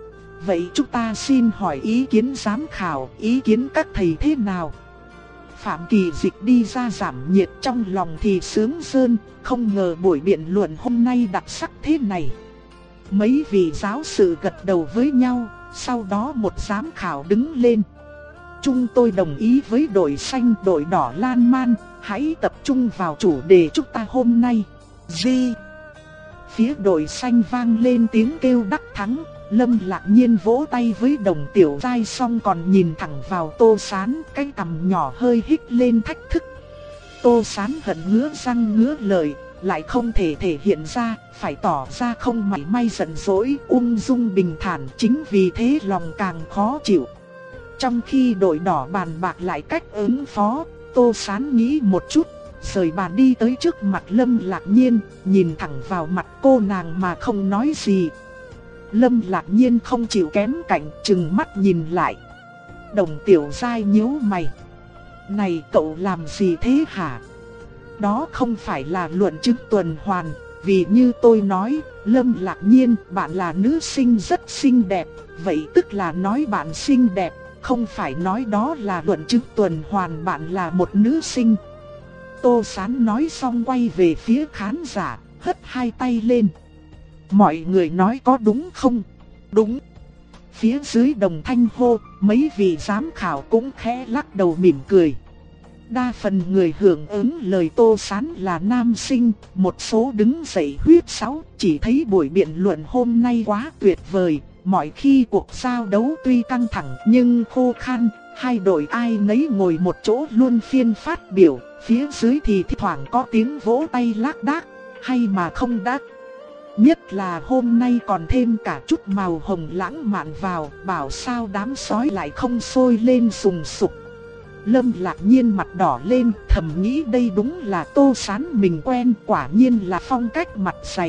Vậy chúng ta xin hỏi ý kiến giám khảo, ý kiến các thầy thế nào? Phạm Kỳ Dịch đi ra giảm nhiệt, trong lòng thì sướng rơn, không ngờ buổi biện luận hôm nay đặc sắc thế này. Mấy vị giáo sư gật đầu với nhau, sau đó một giám khảo đứng lên. Chúng tôi đồng ý với đội xanh, đội đỏ lan man, hãy tập trung vào chủ đề chúng ta hôm nay. Di. Phía đội xanh vang lên tiếng kêu đắc thắng. Lâm Lạc Nhiên vỗ tay với Đồng Tiểu Giai xong còn nhìn thẳng vào Tô Sán, cái cằm nhỏ hơi hít lên thách thức. Tô Sán hận ngứa răng ngứa lợi, lại không thể thể hiện ra, phải tỏ ra không mảy may giận dỗi, ung dung bình thản, chính vì thế lòng càng khó chịu. Trong khi đội đỏ bàn bạc lại cách ứng phó, Tô Sán nghĩ một chút, rời bàn đi tới trước mặt Lâm Lạc Nhiên, nhìn thẳng vào mặt cô nàng mà không nói gì. Lâm Lạc Nhiên không chịu kém cạnh, trừng mắt nhìn lại. Đồng Tiểu Giai nhíu mày. Này cậu làm gì thế hả? Đó không phải là luận chứng tuần hoàn, vì như tôi nói, Lâm Lạc Nhiên bạn là nữ sinh rất xinh đẹp, vậy tức là nói bạn xinh đẹp, không phải nói đó là luận chứng tuần hoàn bạn là một nữ sinh. Tô Sán nói xong quay về phía khán giả, hất hai tay lên. Mọi người nói có đúng không? Đúng. Phía dưới đồng thanh hô, mấy vị giám khảo cũng khẽ lắc đầu mỉm cười. Đa phần người hưởng ứng lời Tô Sán là nam sinh, một số đứng dậy huyết sáo, chỉ thấy buổi biện luận hôm nay quá tuyệt vời. Mọi khi cuộc giao đấu tuy căng thẳng nhưng khô khan, hai đội ai nấy ngồi một chỗ luôn phiên phát biểu, phía dưới thì thi thoảng có tiếng vỗ tay lác đác, hay mà không đác. Nhất là hôm nay còn thêm cả chút màu hồng lãng mạn vào, bảo sao đám sói lại không sôi lên sùng sục. Lâm Lạc Nhiên mặt đỏ lên, thầm nghĩ đây đúng là Tô Sán mình quen, quả nhiên là phong cách mặt dày.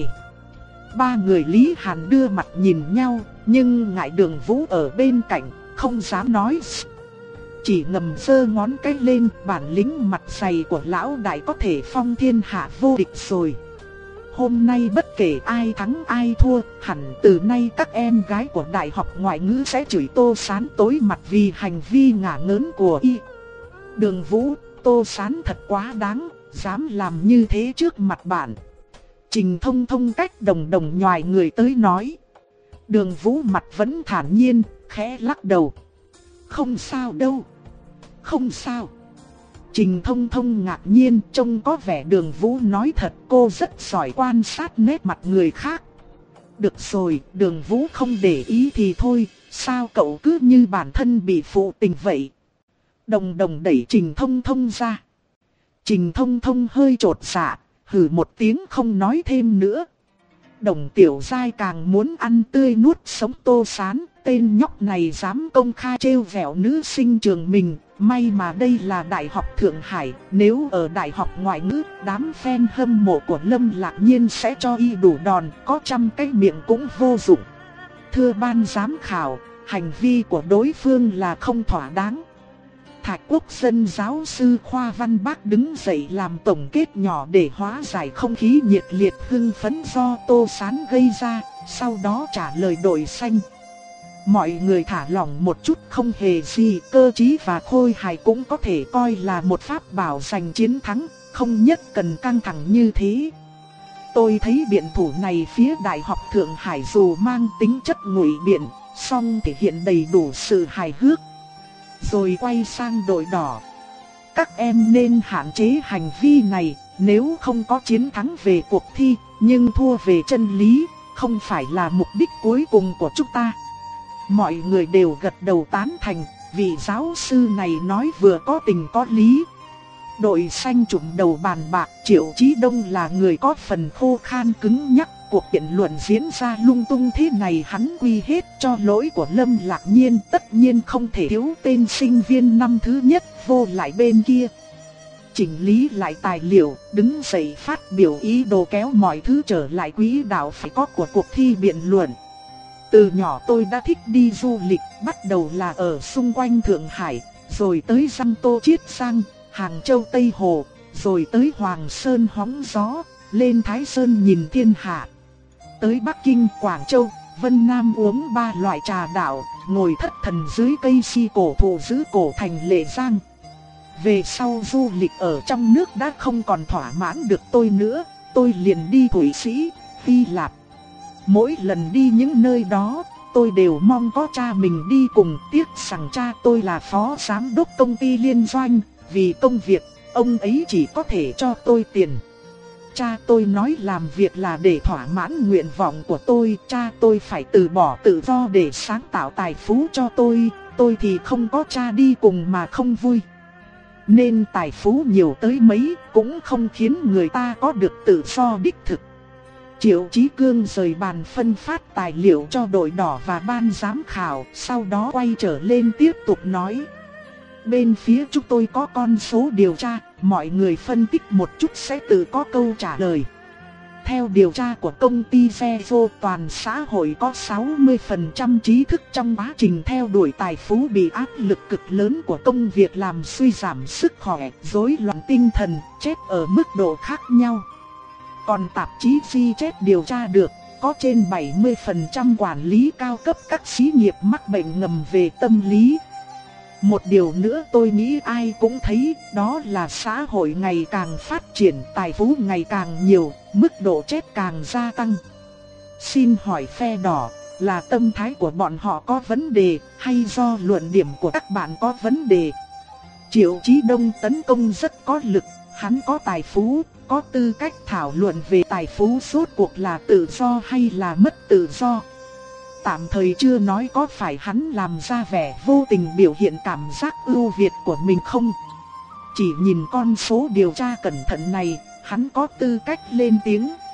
Ba người Lý Hàn đưa mặt nhìn nhau, nhưng ngại Đường Vũ ở bên cạnh, không dám nói. Chỉ ngầm giơ ngón cái lên, bản lĩnh mặt dày của lão đại có thể phong thiên hạ vô địch rồi. Hôm nay bất kể ai thắng ai thua, hẳn từ nay các em gái của Đại học Ngoại ngữ sẽ chửi Tô Sán tối mặt vì hành vi ngả ngớn của y. Đường Vũ, Tô Sán thật quá đáng, dám làm như thế trước mặt bạn. Trình Thông Thông cách Đồng Đồng nhoài người tới nói. Đường Vũ mặt vẫn thản nhiên, khẽ lắc đầu. Không sao đâu. Không sao. Trình Thông Thông ngạc nhiên, trông có vẻ Đường Vũ nói thật, cô rất giỏi quan sát nét mặt người khác. Được rồi, Đường Vũ không để ý thì thôi, sao cậu cứ như bản thân bị phụ tình vậy? Đồng Đồng đẩy Trình Thông Thông ra. Trình Thông Thông hơi chột dạ, hừ một tiếng không nói thêm nữa. Đồng Tiểu Giai càng muốn ăn tươi nuốt sống Tô Sán, tên nhóc này dám công khai trêu vẹo nữ sinh trường mình. May mà đây là Đại học Thượng Hải, nếu ở Đại học Ngoại ngữ, đám fan hâm mộ của Lâm Lạc Nhiên sẽ cho y đủ đòn, có trăm cái miệng cũng vô dụng. Thưa ban giám khảo, hành vi của đối phương là không thỏa đáng. Thạch Quốc Dân giáo sư Khoa Văn Bác đứng dậy làm tổng kết nhỏ để hóa giải không khí nhiệt liệt hưng phấn do Tô Sán gây ra, sau đó trả lời đội xanh. Mọi người thả lỏng một chút, không hề gì, cơ trí và khôi hài cũng có thể coi là một pháp bảo giành chiến thắng, không nhất cần căng thẳng như thế. tôi thấy biện thủ này phía Đại học Thượng Hải dù mang tính chất ngụy biện, song thể hiện đầy đủ sự hài hước. Rồi quay sang đội đỏ. Các em nên hạn chế hành vi này, nếu không có chiến thắng về cuộc thi, nhưng thua về chân lý, không phải là mục đích cuối cùng của chúng ta. Mọi người đều gật đầu tán thành, vị giáo sư này nói vừa có tình có lý. Đội xanh trùm đầu bàn bạc, Triệu Chí Đông là người có phần khô khan cứng nhắc. Cuộc biện luận diễn ra lung tung thế này hắn quy hết cho lỗi của Lâm Lạc Nhiên, tất nhiên không thể thiếu tên sinh viên năm thứ nhất vô lại bên kia. Chỉnh lý lại tài liệu, đứng dậy phát biểu ý đồ kéo mọi thứ trở lại quỹ đạo phải có của cuộc thi biện luận. Từ nhỏ tôi đã thích đi du lịch, bắt đầu là ở xung quanh Thượng Hải, rồi tới Giang Tô Chiết Giang, Hàng Châu Tây Hồ, rồi tới Hoàng Sơn hóng gió, lên Thái Sơn nhìn thiên hạ. Tới Bắc Kinh, Quảng Châu, Vân Nam uống ba loại trà đạo, ngồi thất thần dưới cây si cổ thụ giữ cổ thành Lệ Giang. Về sau du lịch ở trong nước đã không còn thỏa mãn được tôi nữa, tôi liền đi Thụy Sĩ, Hy Lạp. Mỗi lần đi những nơi đó, tôi đều mong có cha mình đi cùng, tiếc rằng cha tôi là phó giám đốc công ty liên doanh, vì công việc, ông ấy chỉ có thể cho tôi tiền. Cha tôi nói làm việc là để thỏa mãn nguyện vọng của tôi, cha tôi phải từ bỏ tự do để sáng tạo tài phú cho tôi, tôi thì không có cha đi cùng mà không vui. Nên tài phú nhiều tới mấy cũng không khiến người ta có được tự do đích thực. Triệu Chí Cương rời bàn phân phát tài liệu cho đội đỏ và ban giám khảo, sau đó quay trở lên tiếp tục nói. Bên phía chúng tôi có con số điều tra, mọi người phân tích một chút sẽ tự có câu trả lời. Theo điều tra của công ty Zero, toàn xã hội có sáu mươi phần trăm trí thức trong quá trình theo đuổi tài phú bị áp lực cực lớn của công việc làm suy giảm sức khỏe, rối loạn tinh thần, chết ở mức độ khác nhau. Còn tạp chí G-Jet điều tra được, có trên bảy mươi phần trăm quản lý cao cấp các xí nghiệp mắc bệnh ngầm về tâm lý. Một điều nữa tôi nghĩ ai cũng thấy, đó là xã hội ngày càng phát triển, tài phú ngày càng nhiều, mức độ chết càng gia tăng. Xin hỏi phe đỏ, là tâm thái của bọn họ có vấn đề, hay do luận điểm của các bạn có vấn đề? Triệu Chí Đông tấn công rất có lực, hắn có tài phú, có tư cách thảo luận về tài phú rốt cuộc là tự do hay là mất tự do. Tạm thời chưa nói có phải hắn làm ra vẻ vô tình biểu hiện cảm giác ưu việt của mình không. Chỉ nhìn con số điều tra cẩn thận này, hắn có tư cách lên tiếng.